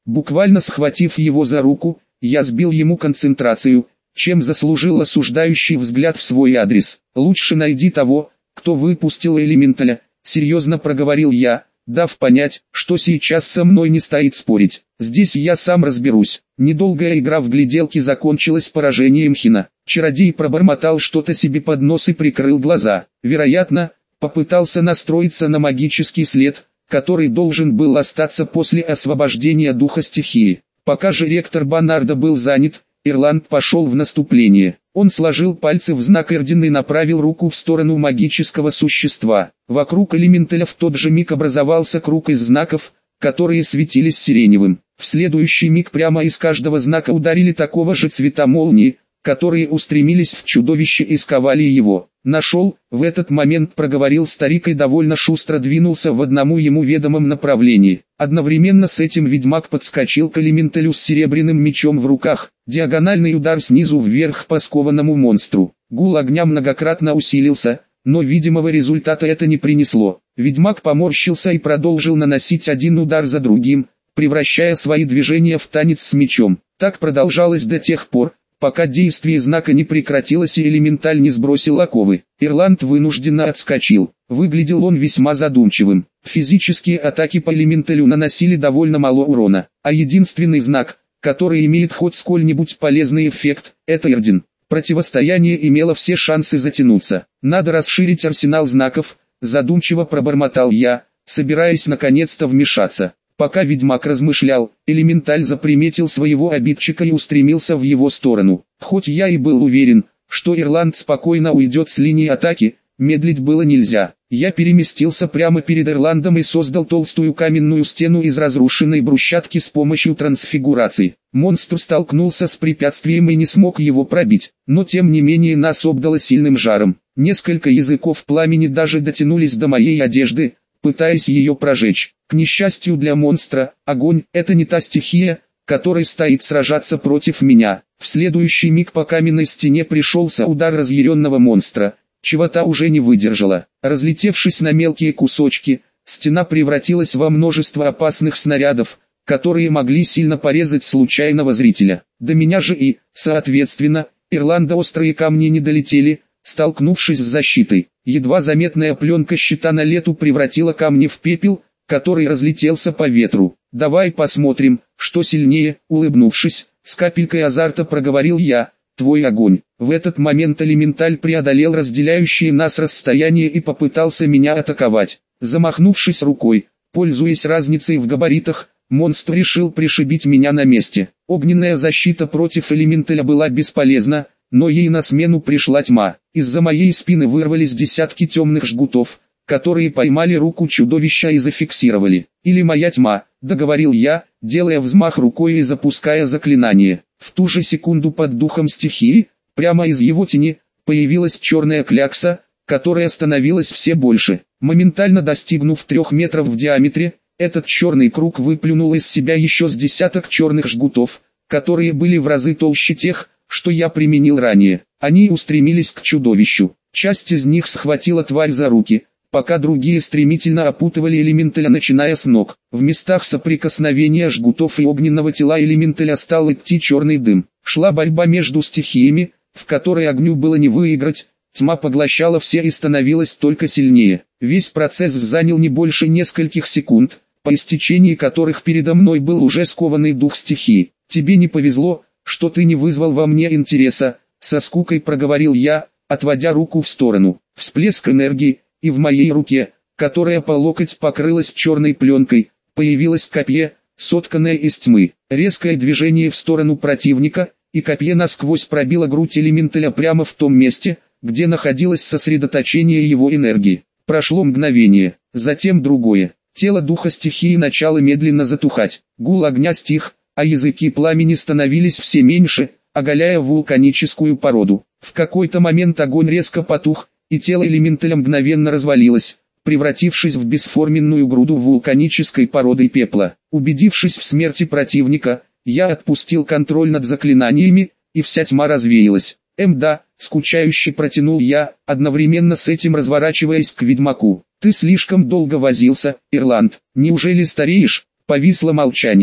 Буквально схватив его за руку, я сбил ему концентрацию, чем заслужил осуждающий взгляд в свой адрес. «Лучше найди того, кто выпустил элементаля», — серьезно проговорил я, дав понять, что сейчас со мной не стоит спорить. «Здесь я сам разберусь». Недолгая игра в гляделки закончилась поражением Хина. Чародей пробормотал что-то себе под нос и прикрыл глаза. Вероятно, попытался настроиться на магический след, который должен был остаться после освобождения духа стихии. Пока же ректор Банарда был занят, Ирланд пошел в наступление. Он сложил пальцы в знак Эрдин и направил руку в сторону магического существа. Вокруг элементаля в тот же миг образовался круг из знаков, которые светились сиреневым. В следующий миг прямо из каждого знака ударили такого же цвета молнии, которые устремились в чудовище и сковали его. «Нашел», — в этот момент проговорил старик и довольно шустро двинулся в одному ему ведомом направлении. Одновременно с этим ведьмак подскочил к элементалю с серебряным мечом в руках. Диагональный удар снизу вверх по скованному монстру. Гул огня многократно усилился, но видимого результата это не принесло. Ведьмак поморщился и продолжил наносить один удар за другим, превращая свои движения в танец с мечом. Так продолжалось до тех пор, пока действие знака не прекратилось и элементаль не сбросил оковы. Ирланд вынужденно отскочил. Выглядел он весьма задумчивым. Физические атаки по элементалю наносили довольно мало урона, а единственный знак, который имеет хоть сколь-нибудь полезный эффект, это Эрдин. Противостояние имело все шансы затянуться. «Надо расширить арсенал знаков», задумчиво пробормотал я, собираясь наконец-то вмешаться. Пока ведьмак размышлял, элементаль заприметил своего обидчика и устремился в его сторону. Хоть я и был уверен, что Ирланд спокойно уйдет с линии атаки, медлить было нельзя. Я переместился прямо перед Ирландом и создал толстую каменную стену из разрушенной брусчатки с помощью трансфигурации. Монстр столкнулся с препятствием и не смог его пробить, но тем не менее нас обдало сильным жаром. Несколько языков пламени даже дотянулись до моей одежды, пытаясь ее прожечь. К несчастью для монстра, огонь – это не та стихия, которой стоит сражаться против меня. В следующий миг по каменной стене пришелся удар разъяренного монстра, чего-то уже не выдержала. Разлетевшись на мелкие кусочки, стена превратилась во множество опасных снарядов, которые могли сильно порезать случайного зрителя. До меня же и, соответственно, Ирланда острые камни не долетели, столкнувшись с защитой. Едва заметная пленка щита на лету превратила камни в пепел, который разлетелся по ветру. «Давай посмотрим, что сильнее», улыбнувшись, с капелькой азарта проговорил я, «твой огонь». В этот момент элементаль преодолел разделяющее нас расстояние и попытался меня атаковать. Замахнувшись рукой, пользуясь разницей в габаритах, монстр решил пришибить меня на месте. Огненная защита против элементаля была бесполезна, но ей на смену пришла тьма. Из-за моей спины вырвались десятки темных жгутов, которые поймали руку чудовища и зафиксировали. «Или моя тьма», — договорил я, делая взмах рукой и запуская заклинание. В ту же секунду под духом стихии, прямо из его тени, появилась черная клякса, которая становилась все больше. Моментально достигнув 3 метров в диаметре, этот черный круг выплюнул из себя еще с десяток черных жгутов, которые были в разы толще тех, что я применил ранее. Они устремились к чудовищу. Часть из них схватила тварь за руки, пока другие стремительно опутывали элементаля, начиная с ног. В местах соприкосновения жгутов и огненного тела элементаля стал идти черный дым. Шла борьба между стихиями, в которой огню было не выиграть. Тьма поглощала все и становилась только сильнее. Весь процесс занял не больше нескольких секунд, по истечении которых передо мной был уже скованный дух стихии. «Тебе не повезло, что ты не вызвал во мне интереса», — со скукой проговорил я, отводя руку в сторону. Всплеск энергии, и в моей руке, которая по локоть покрылась черной пленкой, появилось копье, сотканное из тьмы. Резкое движение в сторону противника, и копье насквозь пробило грудь элементаля прямо в том месте, где находилось сосредоточение его энергии. Прошло мгновение, затем другое. Тело духа стихии начало медленно затухать. Гул огня стих, а языки пламени становились все меньше, оголяя вулканическую породу. В какой-то момент огонь резко потух, и тело элементаля мгновенно развалилось, превратившись в бесформенную груду вулканической породы пепла. Убедившись в смерти противника, я отпустил контроль над заклинаниями, и вся тьма развеялась. Да, скучающе протянул я, одновременно с этим разворачиваясь к ведьмаку. «Ты слишком долго возился, Ирланд. Неужели стареешь?» Повисло молчание.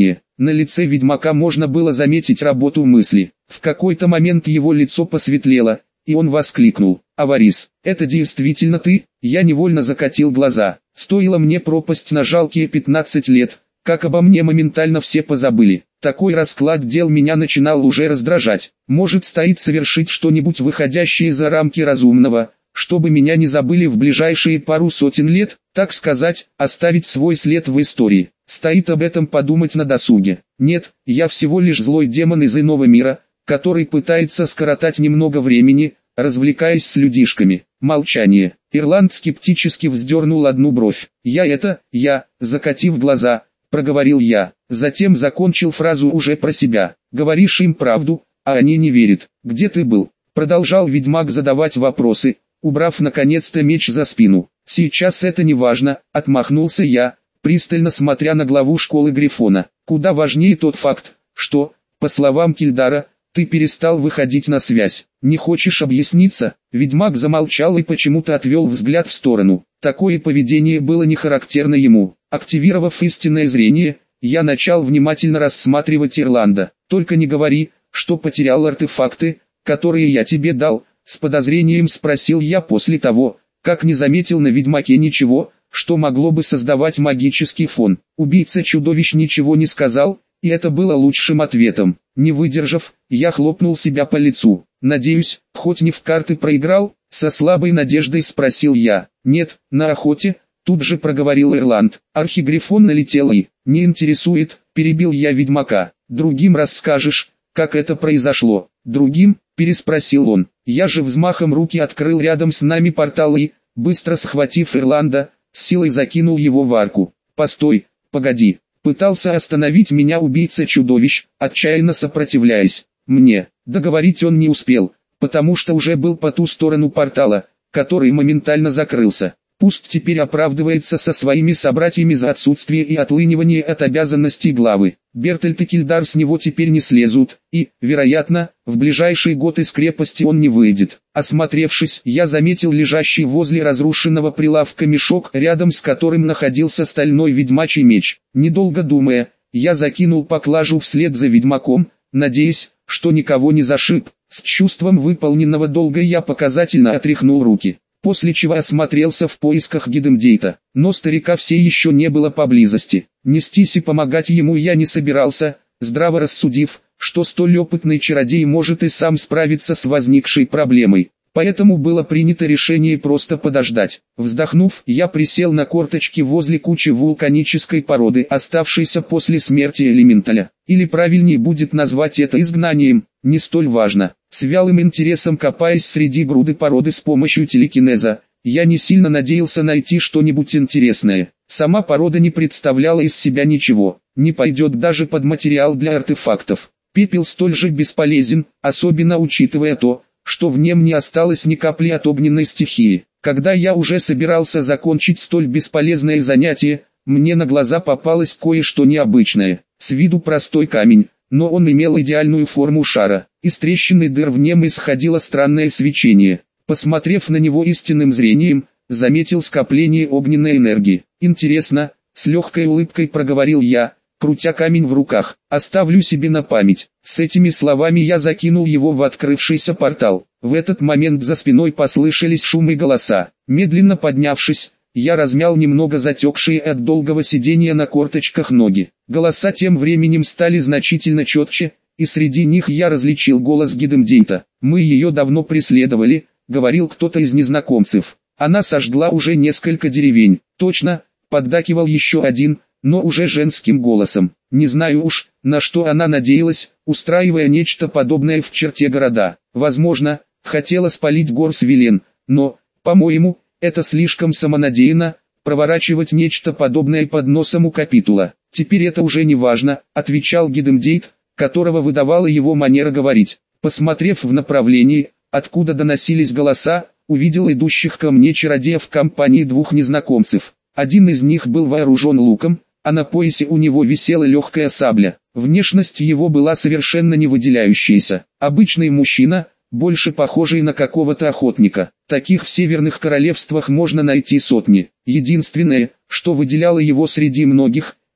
На лице ведьмака можно было заметить работу мысли. В какой-то момент его лицо посветлело, и он воскликнул: «Аварис, это действительно ты?» Я невольно закатил глаза. Стоило мне пропасть на жалкие 15 лет, как обо мне моментально все позабыли. Такой расклад дел меня начинал уже раздражать. Может, стоит совершить что-нибудь выходящее за рамки разумного, чтобы меня не забыли в ближайшие пару сотен лет, так сказать, оставить свой след в истории. Стоит об этом подумать на досуге. Нет, я всего лишь злой демон из иного мира, который пытается скоротать немного времени, развлекаясь с людишками. Молчание. Ирланд скептически вздернул одну бровь. Я, закатив глаза, проговорил я. Затем закончил фразу уже про себя. Говоришь им правду, а они не верят. Где ты был? Продолжал ведьмак задавать вопросы, убрав наконец-то меч за спину. Сейчас это не важно, отмахнулся я, пристально смотря на главу школы Грифона. Куда важнее тот факт, что, по словам Кильдара, ты перестал выходить на связь. Не хочешь объясниться? Ведьмак замолчал и почему-то отвел взгляд в сторону. Такое поведение было не характерно ему. Активировав истинное зрение, я начал внимательно рассматривать Ирланда. Только не говори, что потерял артефакты, которые я тебе дал, с подозрением спросил я после того, как не заметил на ведьмаке ничего, что могло бы создавать магический фон. Убийца чудовищ ничего не сказал, и это было лучшим ответом. Не выдержав, я хлопнул себя по лицу. «Надеюсь, хоть не в карты проиграл?» Со слабой надеждой спросил я. «Нет, на охоте», тут же проговорил Ирланд. Архигрифон налетел и... «Не интересует», перебил я ведьмака. «Другим расскажешь, как это произошло». «Другим?» переспросил он. Я же взмахом руки открыл рядом с нами портал и, быстро схватив Ирланда, с силой закинул его в арку. «Постой, погоди». Пытался остановить меня убийца чудовищ, отчаянно сопротивляясь. Мне договорить он не успел, потому что уже был по ту сторону портала, который моментально закрылся. Пусть теперь оправдывается со своими собратьями за отсутствие и отлынивание от обязанностей главы. Бертольд и Кильдар с него теперь не слезут, и, вероятно, в ближайший год из крепости он не выйдет. Осмотревшись, я заметил лежащий возле разрушенного прилавка мешок, рядом с которым находился стальной ведьмачий меч. Недолго думая, я закинул поклажу вслед за ведьмаком, надеясь, что никого не зашиб. С чувством выполненного долга я показательно отряхнул руки, после чего осмотрелся в поисках Гидемдейта, но старика все еще не было поблизости. Нестись и помогать ему я не собирался, здраво рассудив, что столь опытный чародей может и сам справиться с возникшей проблемой. Поэтому было принято решение просто подождать. Вздохнув, я присел на корточки возле кучи вулканической породы, оставшейся после смерти элементаля. Или правильнее будет назвать это изгнанием, не столь важно. С вялым интересом копаясь среди груды породы с помощью телекинеза, я не сильно надеялся найти что-нибудь интересное. Сама порода не представляла из себя ничего, не пойдет даже под материал для артефактов. Пепел столь же бесполезен, особенно учитывая то, что в нем не осталось ни капли от огненной стихии. Когда я уже собирался закончить столь бесполезное занятие, мне на глаза попалось кое-что необычное. С виду простой камень, но он имел идеальную форму шара. Из трещины дыр в нем исходило странное свечение. Посмотрев на него истинным зрением, заметил скопление огненной энергии. «Интересно», — с легкой улыбкой проговорил я, крутя камень в руках. «Оставлю себе на память». С этими словами я закинул его в открывшийся портал. В этот момент за спиной послышались шум и голоса. Медленно поднявшись, я размял немного затекшие от долгого сидения на корточках ноги. Голоса тем временем стали значительно четче, и среди них я различил голос Гидемдейта. «Мы ее давно преследовали», — говорил кто-то из незнакомцев. «Она сожгла уже несколько деревень». «Точно», — поддакивал еще один, но уже женским голосом. Не знаю уж, на что она надеялась, устраивая нечто подобное в черте города. Возможно, хотела спалить Горс-Вилен, но, по-моему, это слишком самонадеянно, проворачивать нечто подобное под носом у капитула. «Теперь это уже не важно», — отвечал Гидемдейт, которого выдавала его манера говорить. Посмотрев в направлении, откуда доносились голоса, увидел идущих ко мне чародея в компании двух незнакомцев. Один из них был вооружен луком, а на поясе у него висела легкая сабля. Внешность его была совершенно не выделяющаяся. Обычный мужчина, больше похожий на какого-то охотника. Таких в северных королевствах можно найти сотни. Единственное, что выделяло его среди многих,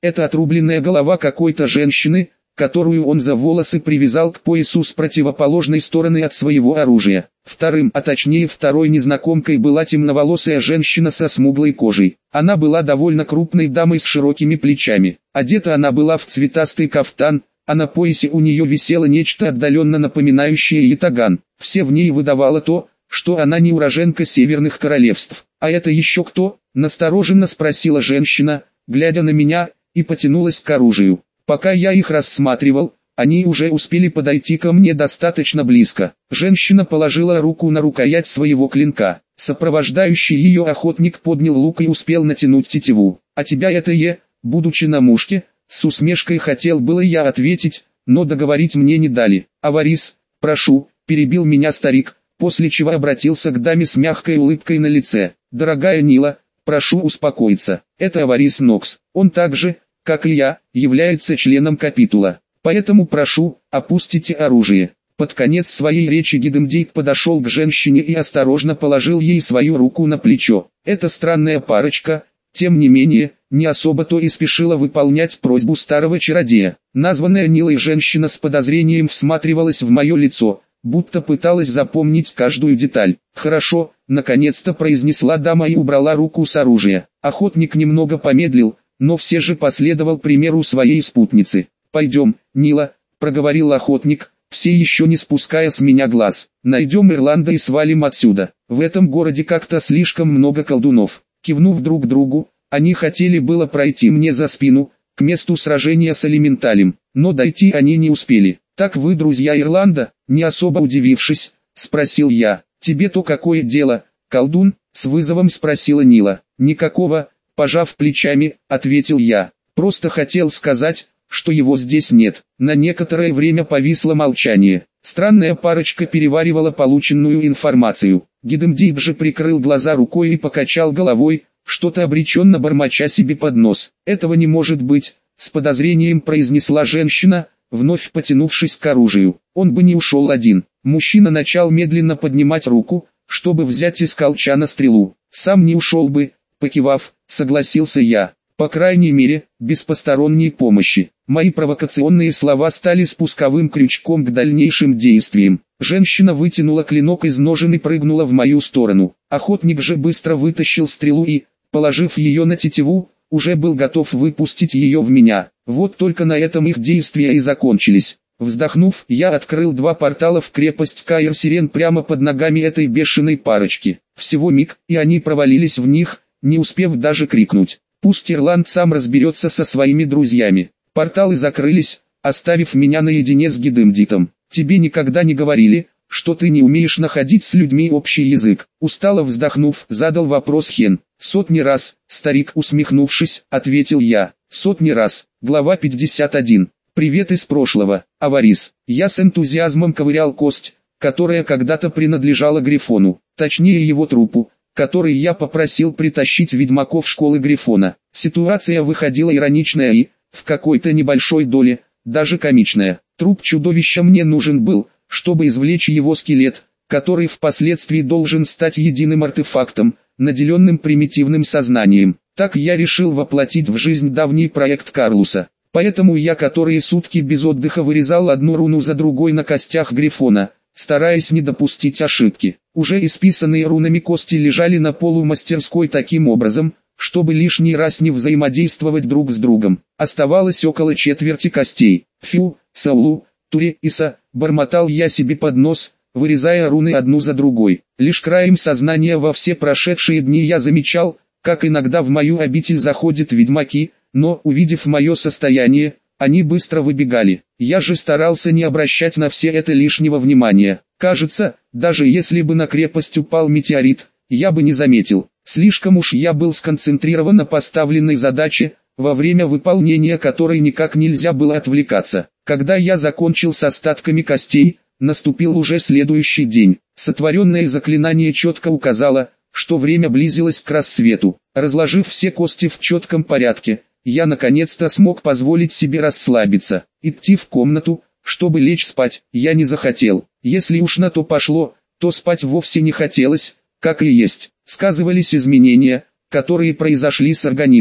Это отрубленная голова какой-то женщины, которую он за волосы привязал к поясу с противоположной стороны от своего оружия. Вторым, а точнее второй незнакомкой была темноволосая женщина со смуглой кожей. Она была довольно крупной дамой с широкими плечами. Одета она была в цветастый кафтан, а на поясе у нее висело нечто отдаленно напоминающее ятаган. Все в ней выдавало то, что она не уроженка северных королевств. «А это еще кто?» – настороженно спросила женщина, глядя на меня, и потянулась к оружию. Пока я их рассматривал, они уже успели подойти ко мне достаточно близко. Женщина положила руку на рукоять своего клинка. Сопровождающий ее охотник поднял лук и успел натянуть тетиву. «А тебя это будучи на мушке?» С усмешкой хотел было я ответить, но договорить мне не дали. «Аварис, прошу», – перебил меня старик, после чего обратился к даме с мягкой улыбкой на лице. «Дорогая Нила, прошу успокоиться. Это Аварис Нокс. Он также, как и я, является членом капитула. Поэтому прошу, опустите оружие». Под конец своей речи Гидемдейт подошел к женщине и осторожно положил ей свою руку на плечо. Эта странная парочка, тем не менее, не особо-то и спешила выполнять просьбу старого чародея. Названная Нилой женщина с подозрением всматривалась в мое лицо, будто пыталась запомнить каждую деталь. «Хорошо», — наконец-то произнесла дама и убрала руку с оружия. Охотник немного помедлил, но все же последовал примеру своей спутницы. «Пойдем, Нила», — проговорил охотник, все еще не спуская с меня глаз. «Найдем Ирланда и свалим отсюда. В этом городе как-то слишком много колдунов». Кивнув друг другу, они хотели было пройти мне за спину, к месту сражения с элементалем, но дойти они не успели. «Так вы друзья Ирланда?» — не особо удивившись, спросил я. «Тебе-то какое дело, колдун?» — с вызовом спросила Нила. «Никакого», — пожав плечами, ответил я. «Просто хотел сказать, что его здесь нет». На некоторое время повисло молчание. Странная парочка переваривала полученную информацию. Гидемдейт же прикрыл глаза рукой и покачал головой, что-то обреченно бормоча себе под нос. «Этого не может быть», — с подозрением произнесла женщина, вновь потянувшись к оружию. «Он бы не ушел один». Мужчина начал медленно поднимать руку, чтобы взять из колчана стрелу. «Сам не ушел бы», — покивав, согласился я. «По крайней мере, без посторонней помощи». Мои провокационные слова стали спусковым крючком к дальнейшим действиям. Женщина вытянула клинок из ножен и прыгнула в мою сторону. Охотник же быстро вытащил стрелу и, положив ее на тетиву, уже был готов выпустить ее в меня. Вот только на этом их действия и закончились. Вздохнув, я открыл два портала в крепость Каир-Сирен прямо под ногами этой бешеной парочки. Всего миг, и они провалились в них, не успев даже крикнуть. Пусть Ирланд сам разберется со своими друзьями. Порталы закрылись, оставив меня наедине с Гидемдейтом. «Тебе никогда не говорили, что ты не умеешь находить с людьми общий язык?» Устало вздохнув, задал вопрос Хен. «Сотни раз», старик усмехнувшись, ответил я. «Сотни раз». Глава 51. «Привет из прошлого, Аварис». Я с энтузиазмом ковырял кость, которая когда-то принадлежала Грифону, точнее его трупу, который я попросил притащить ведьмаков школы Грифона. Ситуация выходила ироничная и, в какой-то небольшой доле, даже комичная. Труп чудовища мне нужен был, чтобы извлечь его скелет, который впоследствии должен стать единым артефактом, наделенным примитивным сознанием. Так я решил воплотить в жизнь давний проект Карлуса. Поэтому я которые сутки без отдыха вырезал одну руну за другой на костях Грифона, стараясь не допустить ошибки. Уже исписанные рунами кости лежали на полу мастерской таким образом, чтобы лишний раз не взаимодействовать друг с другом. Оставалось около четверти костей. «Фью, Саулу, Туре, Иса», бормотал я себе под нос, вырезая руны одну за другой. Лишь краем сознания во все прошедшие дни я замечал, как иногда в мою обитель заходят ведьмаки, но, увидев мое состояние, они быстро выбегали. Я же старался не обращать на все это лишнего внимания. Кажется, даже если бы на крепость упал метеорит, я бы не заметил. Слишком уж я был сконцентрирован на поставленной задаче, во время выполнения которой никак нельзя было отвлекаться. Когда я закончил с остатками костей, наступил уже следующий день. Сотворенное заклинание четко указало, что время близилось к рассвету. Разложив все кости в четком порядке, я наконец-то смог позволить себе расслабиться. Идти в комнату, чтобы лечь спать, я не захотел. Если уж на то пошло, то спать вовсе не хотелось, как и есть. Сказывались изменения, которые произошли с организмом.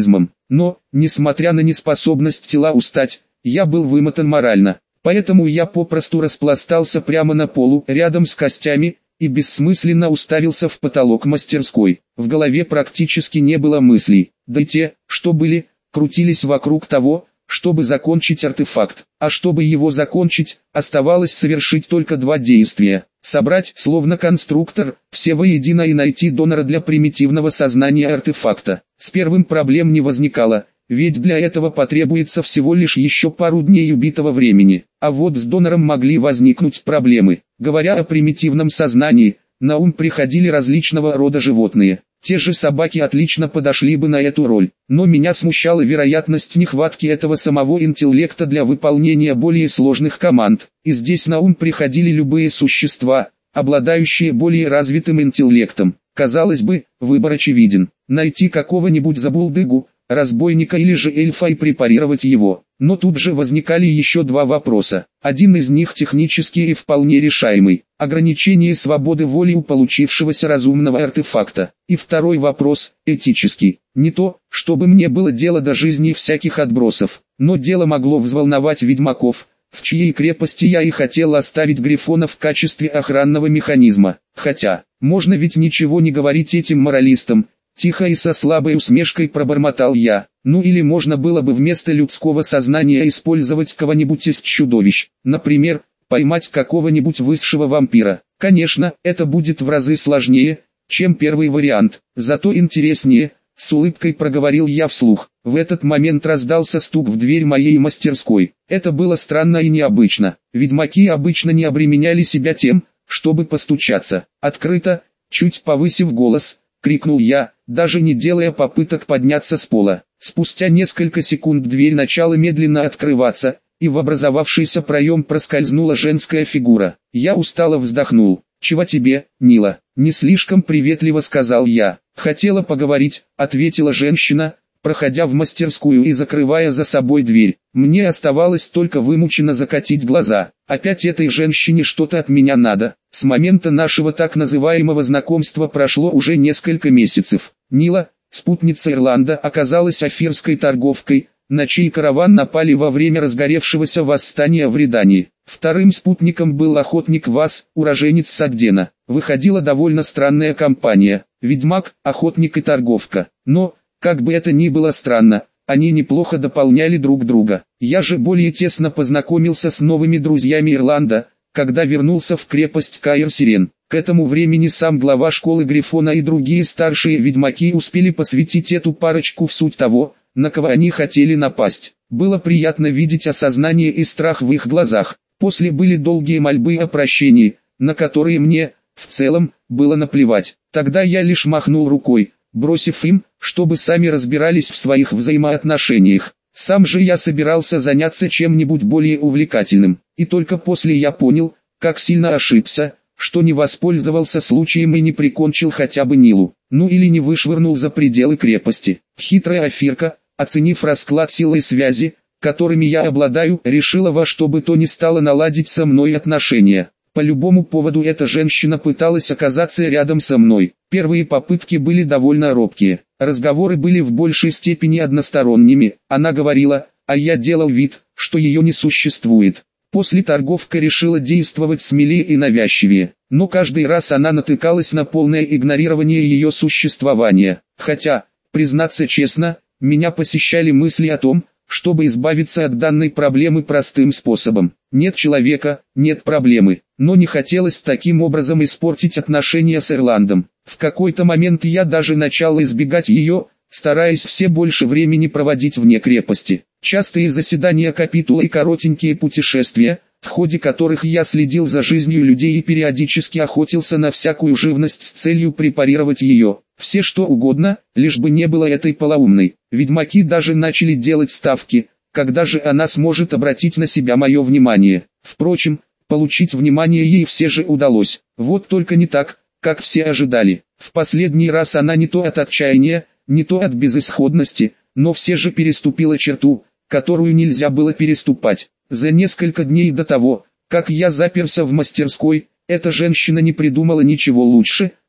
Но, несмотря на неспособность тела устать, я был вымотан морально. Поэтому я попросту распластался прямо на полу, рядом с костями, и бессмысленно уставился в потолок мастерской. В голове практически не было мыслей, да и те, что были, крутились вокруг того, чтобы закончить артефакт. А чтобы его закончить, оставалось совершить только два действия. Собрать, словно конструктор, все воедино и найти донора для примитивного сознания артефакта. С первым проблем не возникало, ведь для этого потребуется всего лишь еще пару дней убитого времени. А вот с донором могли возникнуть проблемы. Говоря о примитивном сознании, на ум приходили различного рода животные. Те же собаки отлично подошли бы на эту роль, но меня смущала вероятность нехватки этого самого интеллекта для выполнения более сложных команд. И здесь на ум приходили любые существа, обладающие более развитым интеллектом. Казалось бы, выбор очевиден. Найти какого-нибудь забулдыгу, разбойника или же эльфа и препарировать его. Но тут же возникали еще два вопроса. Один из них технический и вполне решаемый. Ограничение свободы воли у получившегося разумного артефакта. И второй вопрос, этический. Не то, чтобы мне было дело до жизни всяких отбросов, но дело могло взволновать ведьмаков, в чьей крепости я и хотел оставить Грифона в качестве охранного механизма. Хотя, можно ведь ничего не говорить этим моралистам. Тихо и со слабой усмешкой пробормотал я. Ну или можно было бы вместо людского сознания использовать кого-нибудь из чудовищ. Например, поймать какого-нибудь высшего вампира. Конечно, это будет в разы сложнее, чем первый вариант, зато интереснее, с улыбкой проговорил я вслух. В этот момент раздался стук в дверь моей мастерской. Это было странно и необычно. Ведьмаки обычно не обременяли себя тем, чтобы постучаться. Открыто, чуть повысив голос, крикнул я, даже не делая попыток подняться с пола. Спустя несколько секунд дверь начала медленно открываться, и в образовавшийся проем проскользнула женская фигура. Я устало вздохнул. «Чего тебе, Нила?» — не слишком приветливо сказал я. «Хотела поговорить», — ответила женщина, проходя в мастерскую и закрывая за собой дверь. Мне оставалось только вымученно закатить глаза. Опять этой женщине что-то от меня надо. С момента нашего так называемого знакомства прошло уже несколько месяцев. Нила, спутница Ирланда, оказалась афирской торговкой, на чей караван напали во время разгоревшегося восстания в Редании. Вторым спутником был охотник Вас, уроженец Сагдена. Выходила довольно странная компания. Ведьмак, охотник и торговка. Но, как бы это ни было странно, они неплохо дополняли друг друга. Я же более тесно познакомился с новыми друзьями Ирланда, когда вернулся в крепость Каир-Сирен. К этому времени сам глава школы Грифона и другие старшие ведьмаки успели посвятить эту парочку в суть того, на кого они хотели напасть. Было приятно видеть осознание и страх в их глазах. После были долгие мольбы о прощении, на которые мне, в целом, было наплевать. Тогда я лишь махнул рукой, бросив им, чтобы сами разбирались в своих взаимоотношениях. Сам же я собирался заняться чем-нибудь более увлекательным. И только после я понял, как сильно ошибся, что не воспользовался случаем и не прикончил хотя бы Нилу. Ну или не вышвырнул за пределы крепости. Хитрая афирка, оценив расклад силы и связи, которыми я обладаю, решила во что бы то ни стало наладить со мной отношения. По любому поводу эта женщина пыталась оказаться рядом со мной. Первые попытки были довольно робкие. Разговоры были в большей степени односторонними. Она говорила, а я делал вид, что ее не существует. После торговка решила действовать смелее и навязчивее. Но каждый раз она натыкалась на полное игнорирование ее существования. Хотя, признаться честно, меня посещали мысли о том, чтобы избавиться от данной проблемы простым способом. Нет человека, нет проблемы. Но не хотелось таким образом испортить отношения с Ирландом. В какой-то момент я даже начал избегать ее, стараясь все больше времени проводить вне крепости. Частые заседания капитула и коротенькие путешествия, в ходе которых я следил за жизнью людей и периодически охотился на всякую живность с целью препарировать ее. Все что угодно, лишь бы не было этой полоумной. Ведьмаки даже начали делать ставки, когда же она сможет обратить на себя мое внимание. Впрочем, получить внимание ей все же удалось. Вот только не так, как все ожидали. В последний раз она не то от отчаяния, не то от безысходности, но все же переступила черту, которую нельзя было переступать. За несколько дней до того, как я заперся в мастерской, эта женщина не придумала ничего лучше,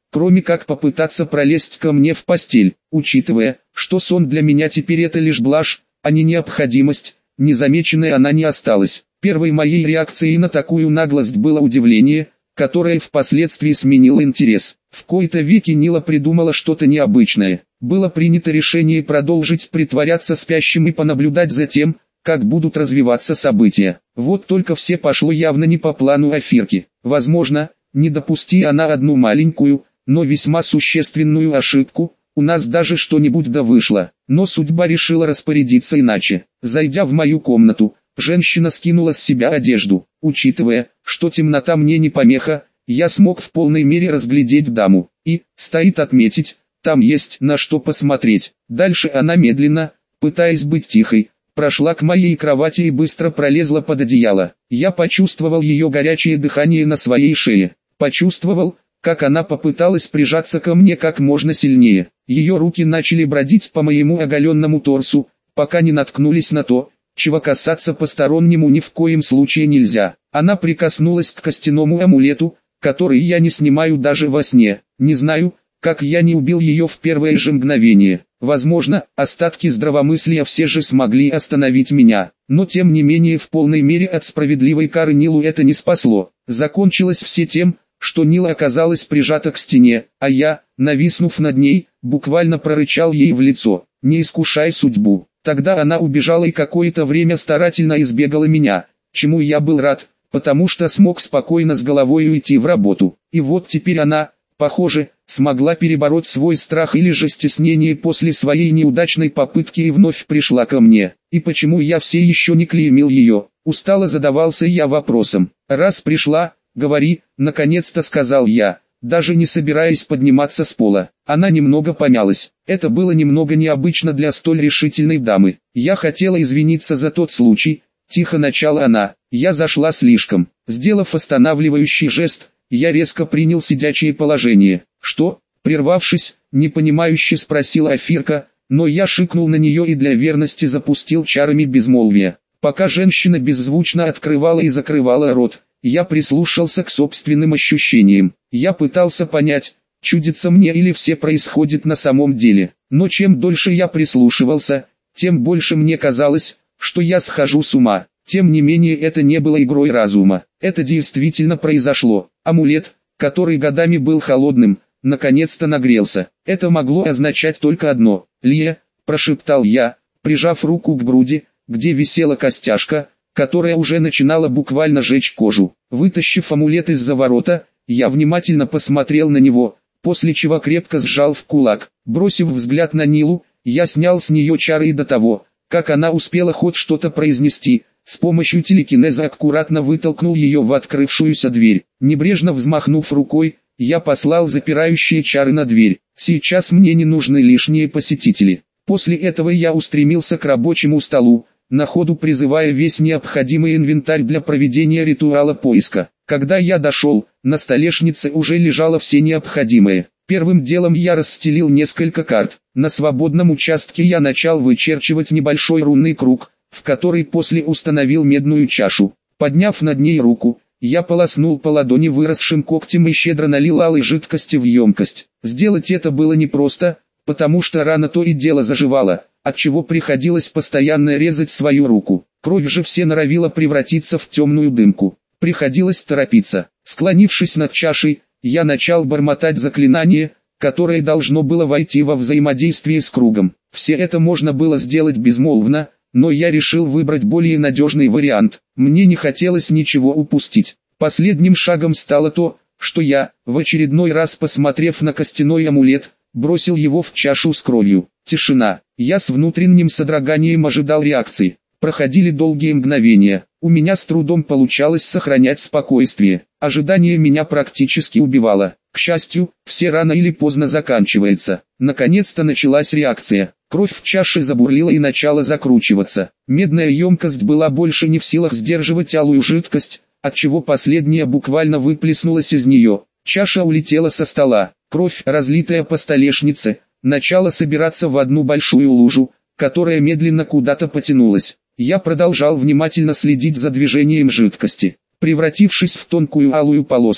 кроме как попытаться пролезть ко мне в постель, учитывая, что сон для меня теперь это лишь блажь, а не необходимость. Незамеченной она не осталась. Первой моей реакцией на такую наглость было удивление, которое впоследствии сменило интерес. В кои-то веки Нила придумала что-то необычное. Было принято решение продолжить притворяться спящим и понаблюдать за тем, как будут развиваться события. Вот только все пошло явно не по плану Афирки. Возможно, не допусти она одну маленькую, но весьма существенную ошибку, у нас даже что-нибудь да вышло. Но судьба решила распорядиться иначе. Зайдя в мою комнату, женщина скинула с себя одежду. Учитывая, что темнота мне не помеха, я смог в полной мере разглядеть даму. И, стоит отметить, там есть на что посмотреть. Дальше она медленно, пытаясь быть тихой, прошла к моей кровати и быстро пролезла под одеяло. Я почувствовал ее горячее дыхание на своей шее. Почувствовал, как она попыталась прижаться ко мне как можно сильнее. Ее руки начали бродить по моему оголенному торсу, пока не наткнулись на то, чего касаться постороннему ни в коем случае нельзя. Она прикоснулась к костяному амулету, который я не снимаю даже во сне. Не знаю, как я не убил ее в первое же мгновение. Возможно, остатки здравомыслия все же смогли остановить меня. Но тем не менее в полной мере от справедливой кары Нилу это не спасло. Закончилось все тем, что Нила оказалась прижата к стене, а я, нависнув над ней, буквально прорычал ей в лицо: «Не искушай судьбу». Тогда она убежала и какое-то время старательно избегала меня, чему я был рад, потому что смог спокойно с головой уйти в работу. И вот теперь она, похоже, смогла перебороть свой страх или же стеснение после своей неудачной попытки и вновь пришла ко мне. И почему я все еще не клеймил ее? Устало задавался я вопросом. «Раз пришла, говори», — наконец-то сказал я, даже не собираясь подниматься с пола. Она немного помялась. Это было немного необычно для столь решительной дамы. «Я хотела извиниться за тот случай», — тихо начала она. «Я зашла слишком». Сделав останавливающий жест, я резко принял сидячее положение. «Что?» — прервавшись, непонимающе спросила Афирка, но я шикнул на нее и для верности запустил чарами безмолвия. Пока женщина беззвучно открывала и закрывала рот, я прислушался к собственным ощущениям. Я пытался понять, чудится мне или все происходит на самом деле. Но чем дольше я прислушивался, тем больше мне казалось, что я схожу с ума. Тем не менее это не было игрой разума. Это действительно произошло. Амулет, который годами был холодным, наконец-то нагрелся. Это могло означать только одно. «Лия», — прошептал я, прижав руку к груди, где висела костяшка, которая уже начинала буквально жечь кожу. Вытащив амулет из-за ворота, я внимательно посмотрел на него, после чего крепко сжал в кулак. Бросив взгляд на Нилу, я снял с нее чары и до того, как она успела хоть что-то произнести, с помощью телекинеза аккуратно вытолкнул ее в открывшуюся дверь. Небрежно взмахнув рукой, я послал запирающие чары на дверь. Сейчас мне не нужны лишние посетители. После этого я устремился к рабочему столу, на ходу призывая весь необходимый инвентарь для проведения ритуала поиска. Когда я дошел, на столешнице уже лежало все необходимое. Первым делом я расстелил несколько карт. На свободном участке я начал вычерчивать небольшой рунный круг, в который после установил медную чашу. Подняв над ней руку, я полоснул по ладони выросшим когтем и щедро налил алой жидкости в емкость. Сделать это было непросто, потому что рана то и дело заживала, отчего приходилось постоянно резать свою руку. Кровь же все норовила превратиться в темную дымку. Приходилось торопиться. Склонившись над чашей, я начал бормотать заклинание, которое должно было войти во взаимодействие с кругом. Все это можно было сделать безмолвно, но я решил выбрать более надежный вариант. Мне не хотелось ничего упустить. Последним шагом стало то, что я, в очередной раз посмотрев на костяной амулет, бросил его в чашу с кровью. Тишина. Я с внутренним содроганием ожидал реакции. Проходили долгие мгновения. У меня с трудом получалось сохранять спокойствие. Ожидание меня практически убивало. К счастью, все рано или поздно заканчивается. Наконец-то началась реакция. Кровь в чаше забурлила и начала закручиваться. Медная емкость была больше не в силах сдерживать алую жидкость, отчего последняя буквально выплеснулась из нее. Чаша улетела со стола. Кровь, разлитая по столешнице, начала собираться в одну большую лужу, которая медленно куда-то потянулась. Я продолжал внимательно следить за движением жидкости. Превратившись в тонкую алую полоску,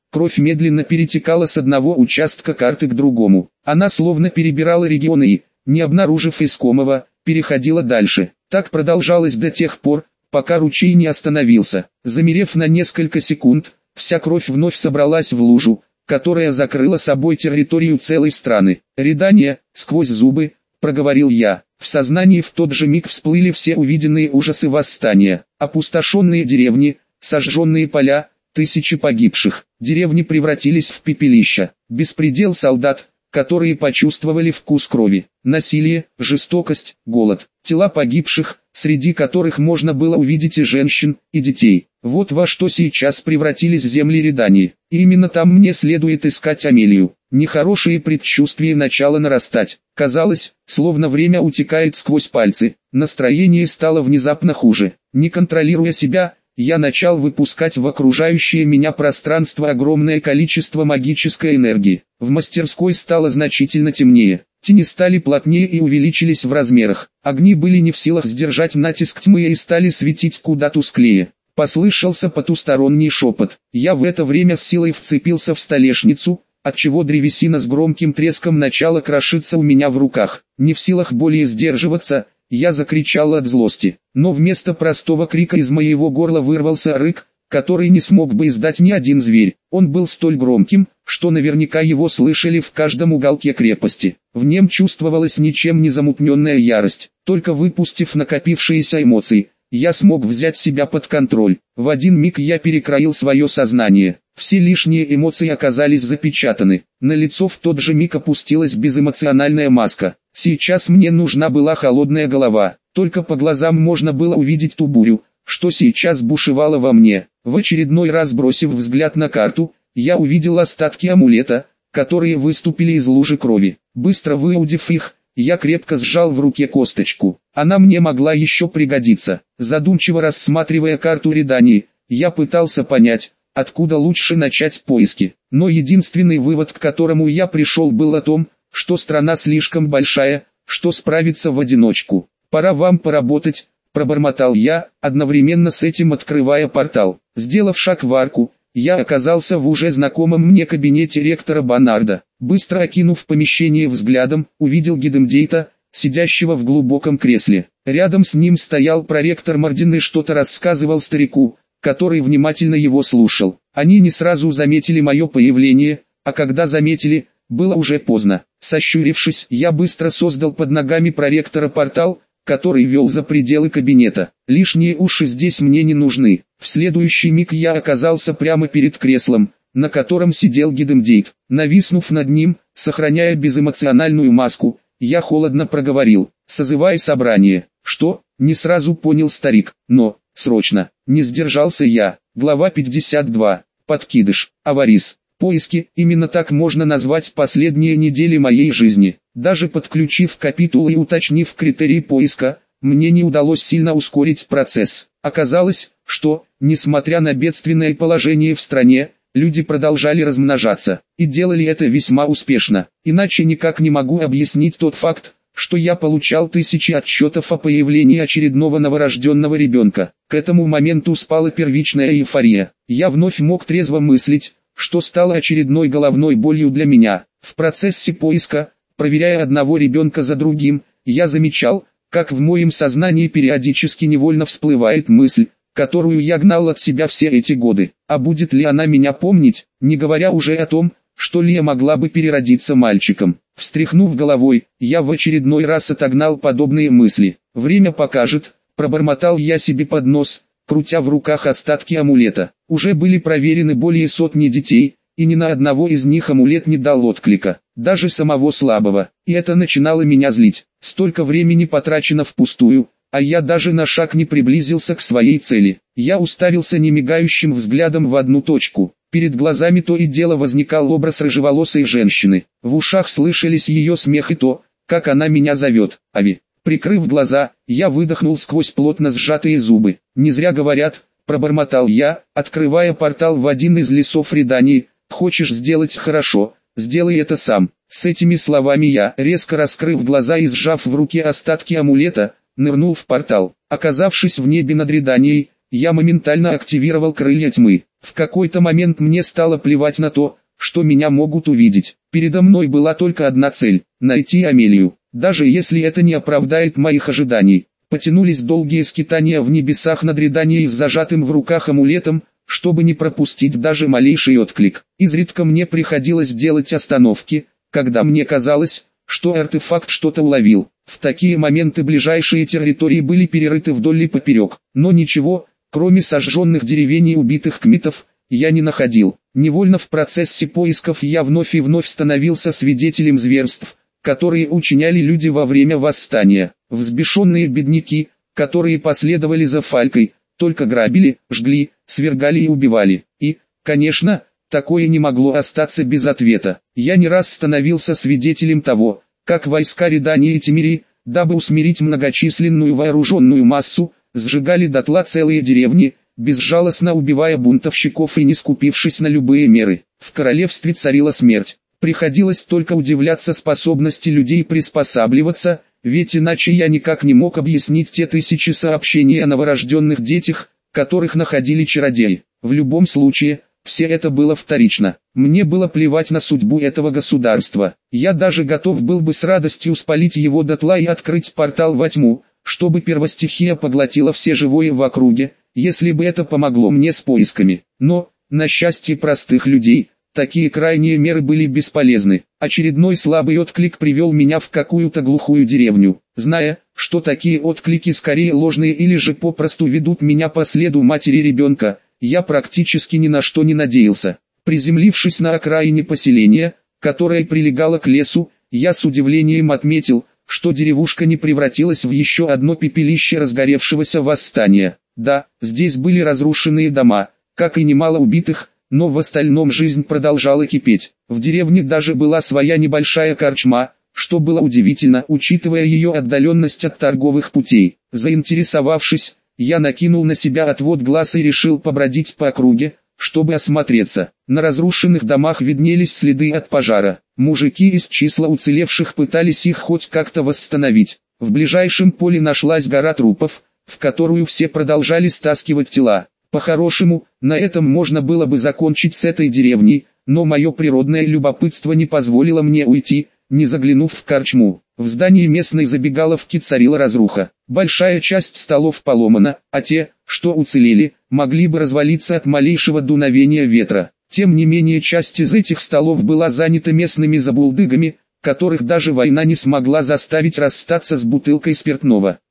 Кровь медленно перетекала с одного участка карты к другому. Она словно перебирала регионы и, не обнаружив искомого, переходила дальше. Так продолжалось до тех пор, пока ручей не остановился. Замерев на несколько секунд, вся кровь вновь собралась в лужу, которая закрыла собой территорию целой страны. «Рыдание», сквозь зубы, проговорил я. В сознании в тот же миг всплыли все увиденные ужасы восстания. Опустошенные деревни, сожженные поля, тысячи погибших. Деревни превратились в пепелища. Беспредел солдат, которые почувствовали вкус крови. Насилие, жестокость, голод. Тела погибших, среди которых можно было увидеть и женщин, и детей. Вот во что сейчас превратились земли Редании. И именно там мне следует искать Амелию. Нехорошие предчувствия начало нарастать. Казалось, словно время утекает сквозь пальцы. Настроение стало внезапно хуже. Не контролируя себя, я начал выпускать в окружающее меня пространство огромное количество магической энергии. В мастерской стало значительно темнее. Тени стали плотнее и увеличились в размерах. Огни были не в силах сдержать натиск тьмы и стали светить куда тусклее. Послышался потусторонний шепот. Я в это время с силой вцепился в столешницу, отчего древесина с громким треском начала крошиться у меня в руках. Не в силах более сдерживаться, я закричал от злости. Но вместо простого крика из моего горла вырвался рык, который не смог бы издать ни один зверь. Он был столь громким, что наверняка его слышали в каждом уголке крепости. В нем чувствовалась ничем не замутненная ярость. Только выпустив накопившиеся эмоции, я смог взять себя под контроль. В один миг я перекроил свое сознание. Все лишние эмоции оказались запечатаны. На лицо в тот же миг опустилась безэмоциональная маска. Сейчас мне нужна была холодная голова. Только по глазам можно было увидеть ту бурю, что сейчас бушевала во мне. В очередной раз бросив взгляд на карту, я увидел остатки амулета, которые выступили из лужи крови. Быстро выудив их, я крепко сжал в руке косточку. Она мне могла еще пригодиться. Задумчиво рассматривая карту Редании, я пытался понять, откуда лучше начать поиски. Но единственный вывод, к которому я пришел, был о том, что страна слишком большая, что справиться в одиночку. «Пора вам поработать», — пробормотал я, одновременно с этим открывая портал. Сделав шаг в арку, я оказался в уже знакомом мне кабинете ректора Банарда. Быстро окинув помещение взглядом, увидел Гидемдейта, сидящего в глубоком кресле. Рядом с ним стоял проректор Мардин и что-то рассказывал старику, который внимательно его слушал. Они не сразу заметили мое появление, а когда заметили, было уже поздно. Сощурившись, я быстро создал под ногами проректора портал, который вел за пределы кабинета. Лишние уши здесь мне не нужны. В следующий миг я оказался прямо перед креслом, на котором сидел Гидемдейт. Нависнув над ним, сохраняя безэмоциональную маску, я холодно проговорил: «Созывай собрание». «Что?» — не сразу понял старик. «Но, срочно!» — не сдержался я. Глава 52. Подкидыш. Аварис. Поиски, именно так можно назвать последние недели моей жизни. Даже подключив капитул и уточнив критерии поиска, мне не удалось сильно ускорить процесс. Оказалось, что, несмотря на бедственное положение в стране, люди продолжали размножаться, и делали это весьма успешно. Иначе никак не могу объяснить тот факт, что я получал тысячи отчетов о появлении очередного новорожденного ребенка. К этому моменту спала первичная эйфория. Я вновь мог трезво мыслить, что стало очередной головной болью для меня. В процессе поиска, проверяя одного ребенка за другим, я замечал, как в моем сознании периодически невольно всплывает мысль, которую я гнал от себя все эти годы. А будет ли она меня помнить, не говоря уже о том, что Лия могла бы переродиться мальчиком. Встряхнув головой, я в очередной раз отогнал подобные мысли. «Время покажет», — пробормотал я себе под нос, крутя в руках остатки амулета. Уже были проверены более сотни детей, и ни на одного из них амулет не дал отклика, даже самого слабого. И это начинало меня злить. Столько времени потрачено впустую, а я даже на шаг не приблизился к своей цели. Я уставился немигающим взглядом в одну точку. Перед глазами то и дело возникал образ рыжеволосой женщины. В ушах слышались ее смех и то, как она меня зовет. «Ави». Прикрыв глаза, я выдохнул сквозь плотно сжатые зубы. «Не зря говорят», — пробормотал я, открывая портал в один из лесов Редании. «Хочешь сделать хорошо, сделай это сам». С этими словами я, резко раскрыв глаза и сжав в руке остатки амулета, нырнул в портал. Оказавшись в небе над Реданией, я моментально активировал крылья тьмы. В какой-то момент мне стало плевать на то, что меня могут увидеть. Передо мной была только одна цель – найти Амелию. Даже если это не оправдает моих ожиданий. Потянулись долгие скитания в небесах над Реданией с зажатым в руках амулетом, чтобы не пропустить даже малейший отклик. Изредка мне приходилось делать остановки, когда мне казалось, что артефакт что-то уловил. В такие моменты ближайшие территории были перерыты вдоль и поперек, но ничего, кроме сожженных деревень и убитых кмитов, я не находил. Невольно в процессе поисков я вновь и вновь становился свидетелем зверств, которые учиняли люди во время восстания. Взбешенные бедняки, которые последовали за Фалькой, только грабили, жгли, свергали и убивали. И, конечно, такое не могло остаться без ответа. Я не раз становился свидетелем того, как войска Редании и Темирии, дабы усмирить многочисленную вооруженную массу, сжигали дотла целые деревни, безжалостно убивая бунтовщиков и не скупившись на любые меры. В королевстве царила смерть. Приходилось только удивляться способности людей приспосабливаться, ведь иначе я никак не мог объяснить те тысячи сообщений о новорожденных детях, которых находили чародеи. В любом случае, все это было вторично. Мне было плевать на судьбу этого государства. Я даже готов был бы с радостью спалить его дотла и открыть портал во тьму, чтобы первостихия поглотила все живое в округе, если бы это помогло мне с поисками. Но, на счастье простых людей, такие крайние меры были бесполезны. Очередной слабый отклик привел меня в какую-то глухую деревню. Зная, что такие отклики скорее ложные или же попросту ведут меня по следу матери ребенка, я практически ни на что не надеялся. Приземлившись на окраине поселения, которое прилегало к лесу, я с удивлением отметил, что деревушка не превратилась в еще одно пепелище разгоревшегося восстания. Да, здесь были разрушенные дома, как и немало убитых, но в остальном жизнь продолжала кипеть. В деревне даже была своя небольшая корчма, что было удивительно, учитывая ее отдаленность от торговых путей. Заинтересовавшись, я накинул на себя отвод глаз и решил побродить по округе, чтобы осмотреться. На разрушенных домах виднелись следы от пожара. Мужики из числа уцелевших пытались их хоть как-то восстановить. В ближайшем поле нашлась гора трупов, в которую все продолжали стаскивать тела. По-хорошему, на этом можно было бы закончить с этой деревней, но мое природное любопытство не позволило мне уйти, не заглянув в корчму. В здании местной забегаловки царила разруха. Большая часть столов поломана, а те, что уцелели, могли бы развалиться от малейшего дуновения ветра. Тем не менее, часть из этих столов была занята местными забулдыгами, которых даже война не смогла заставить расстаться с бутылкой спиртного.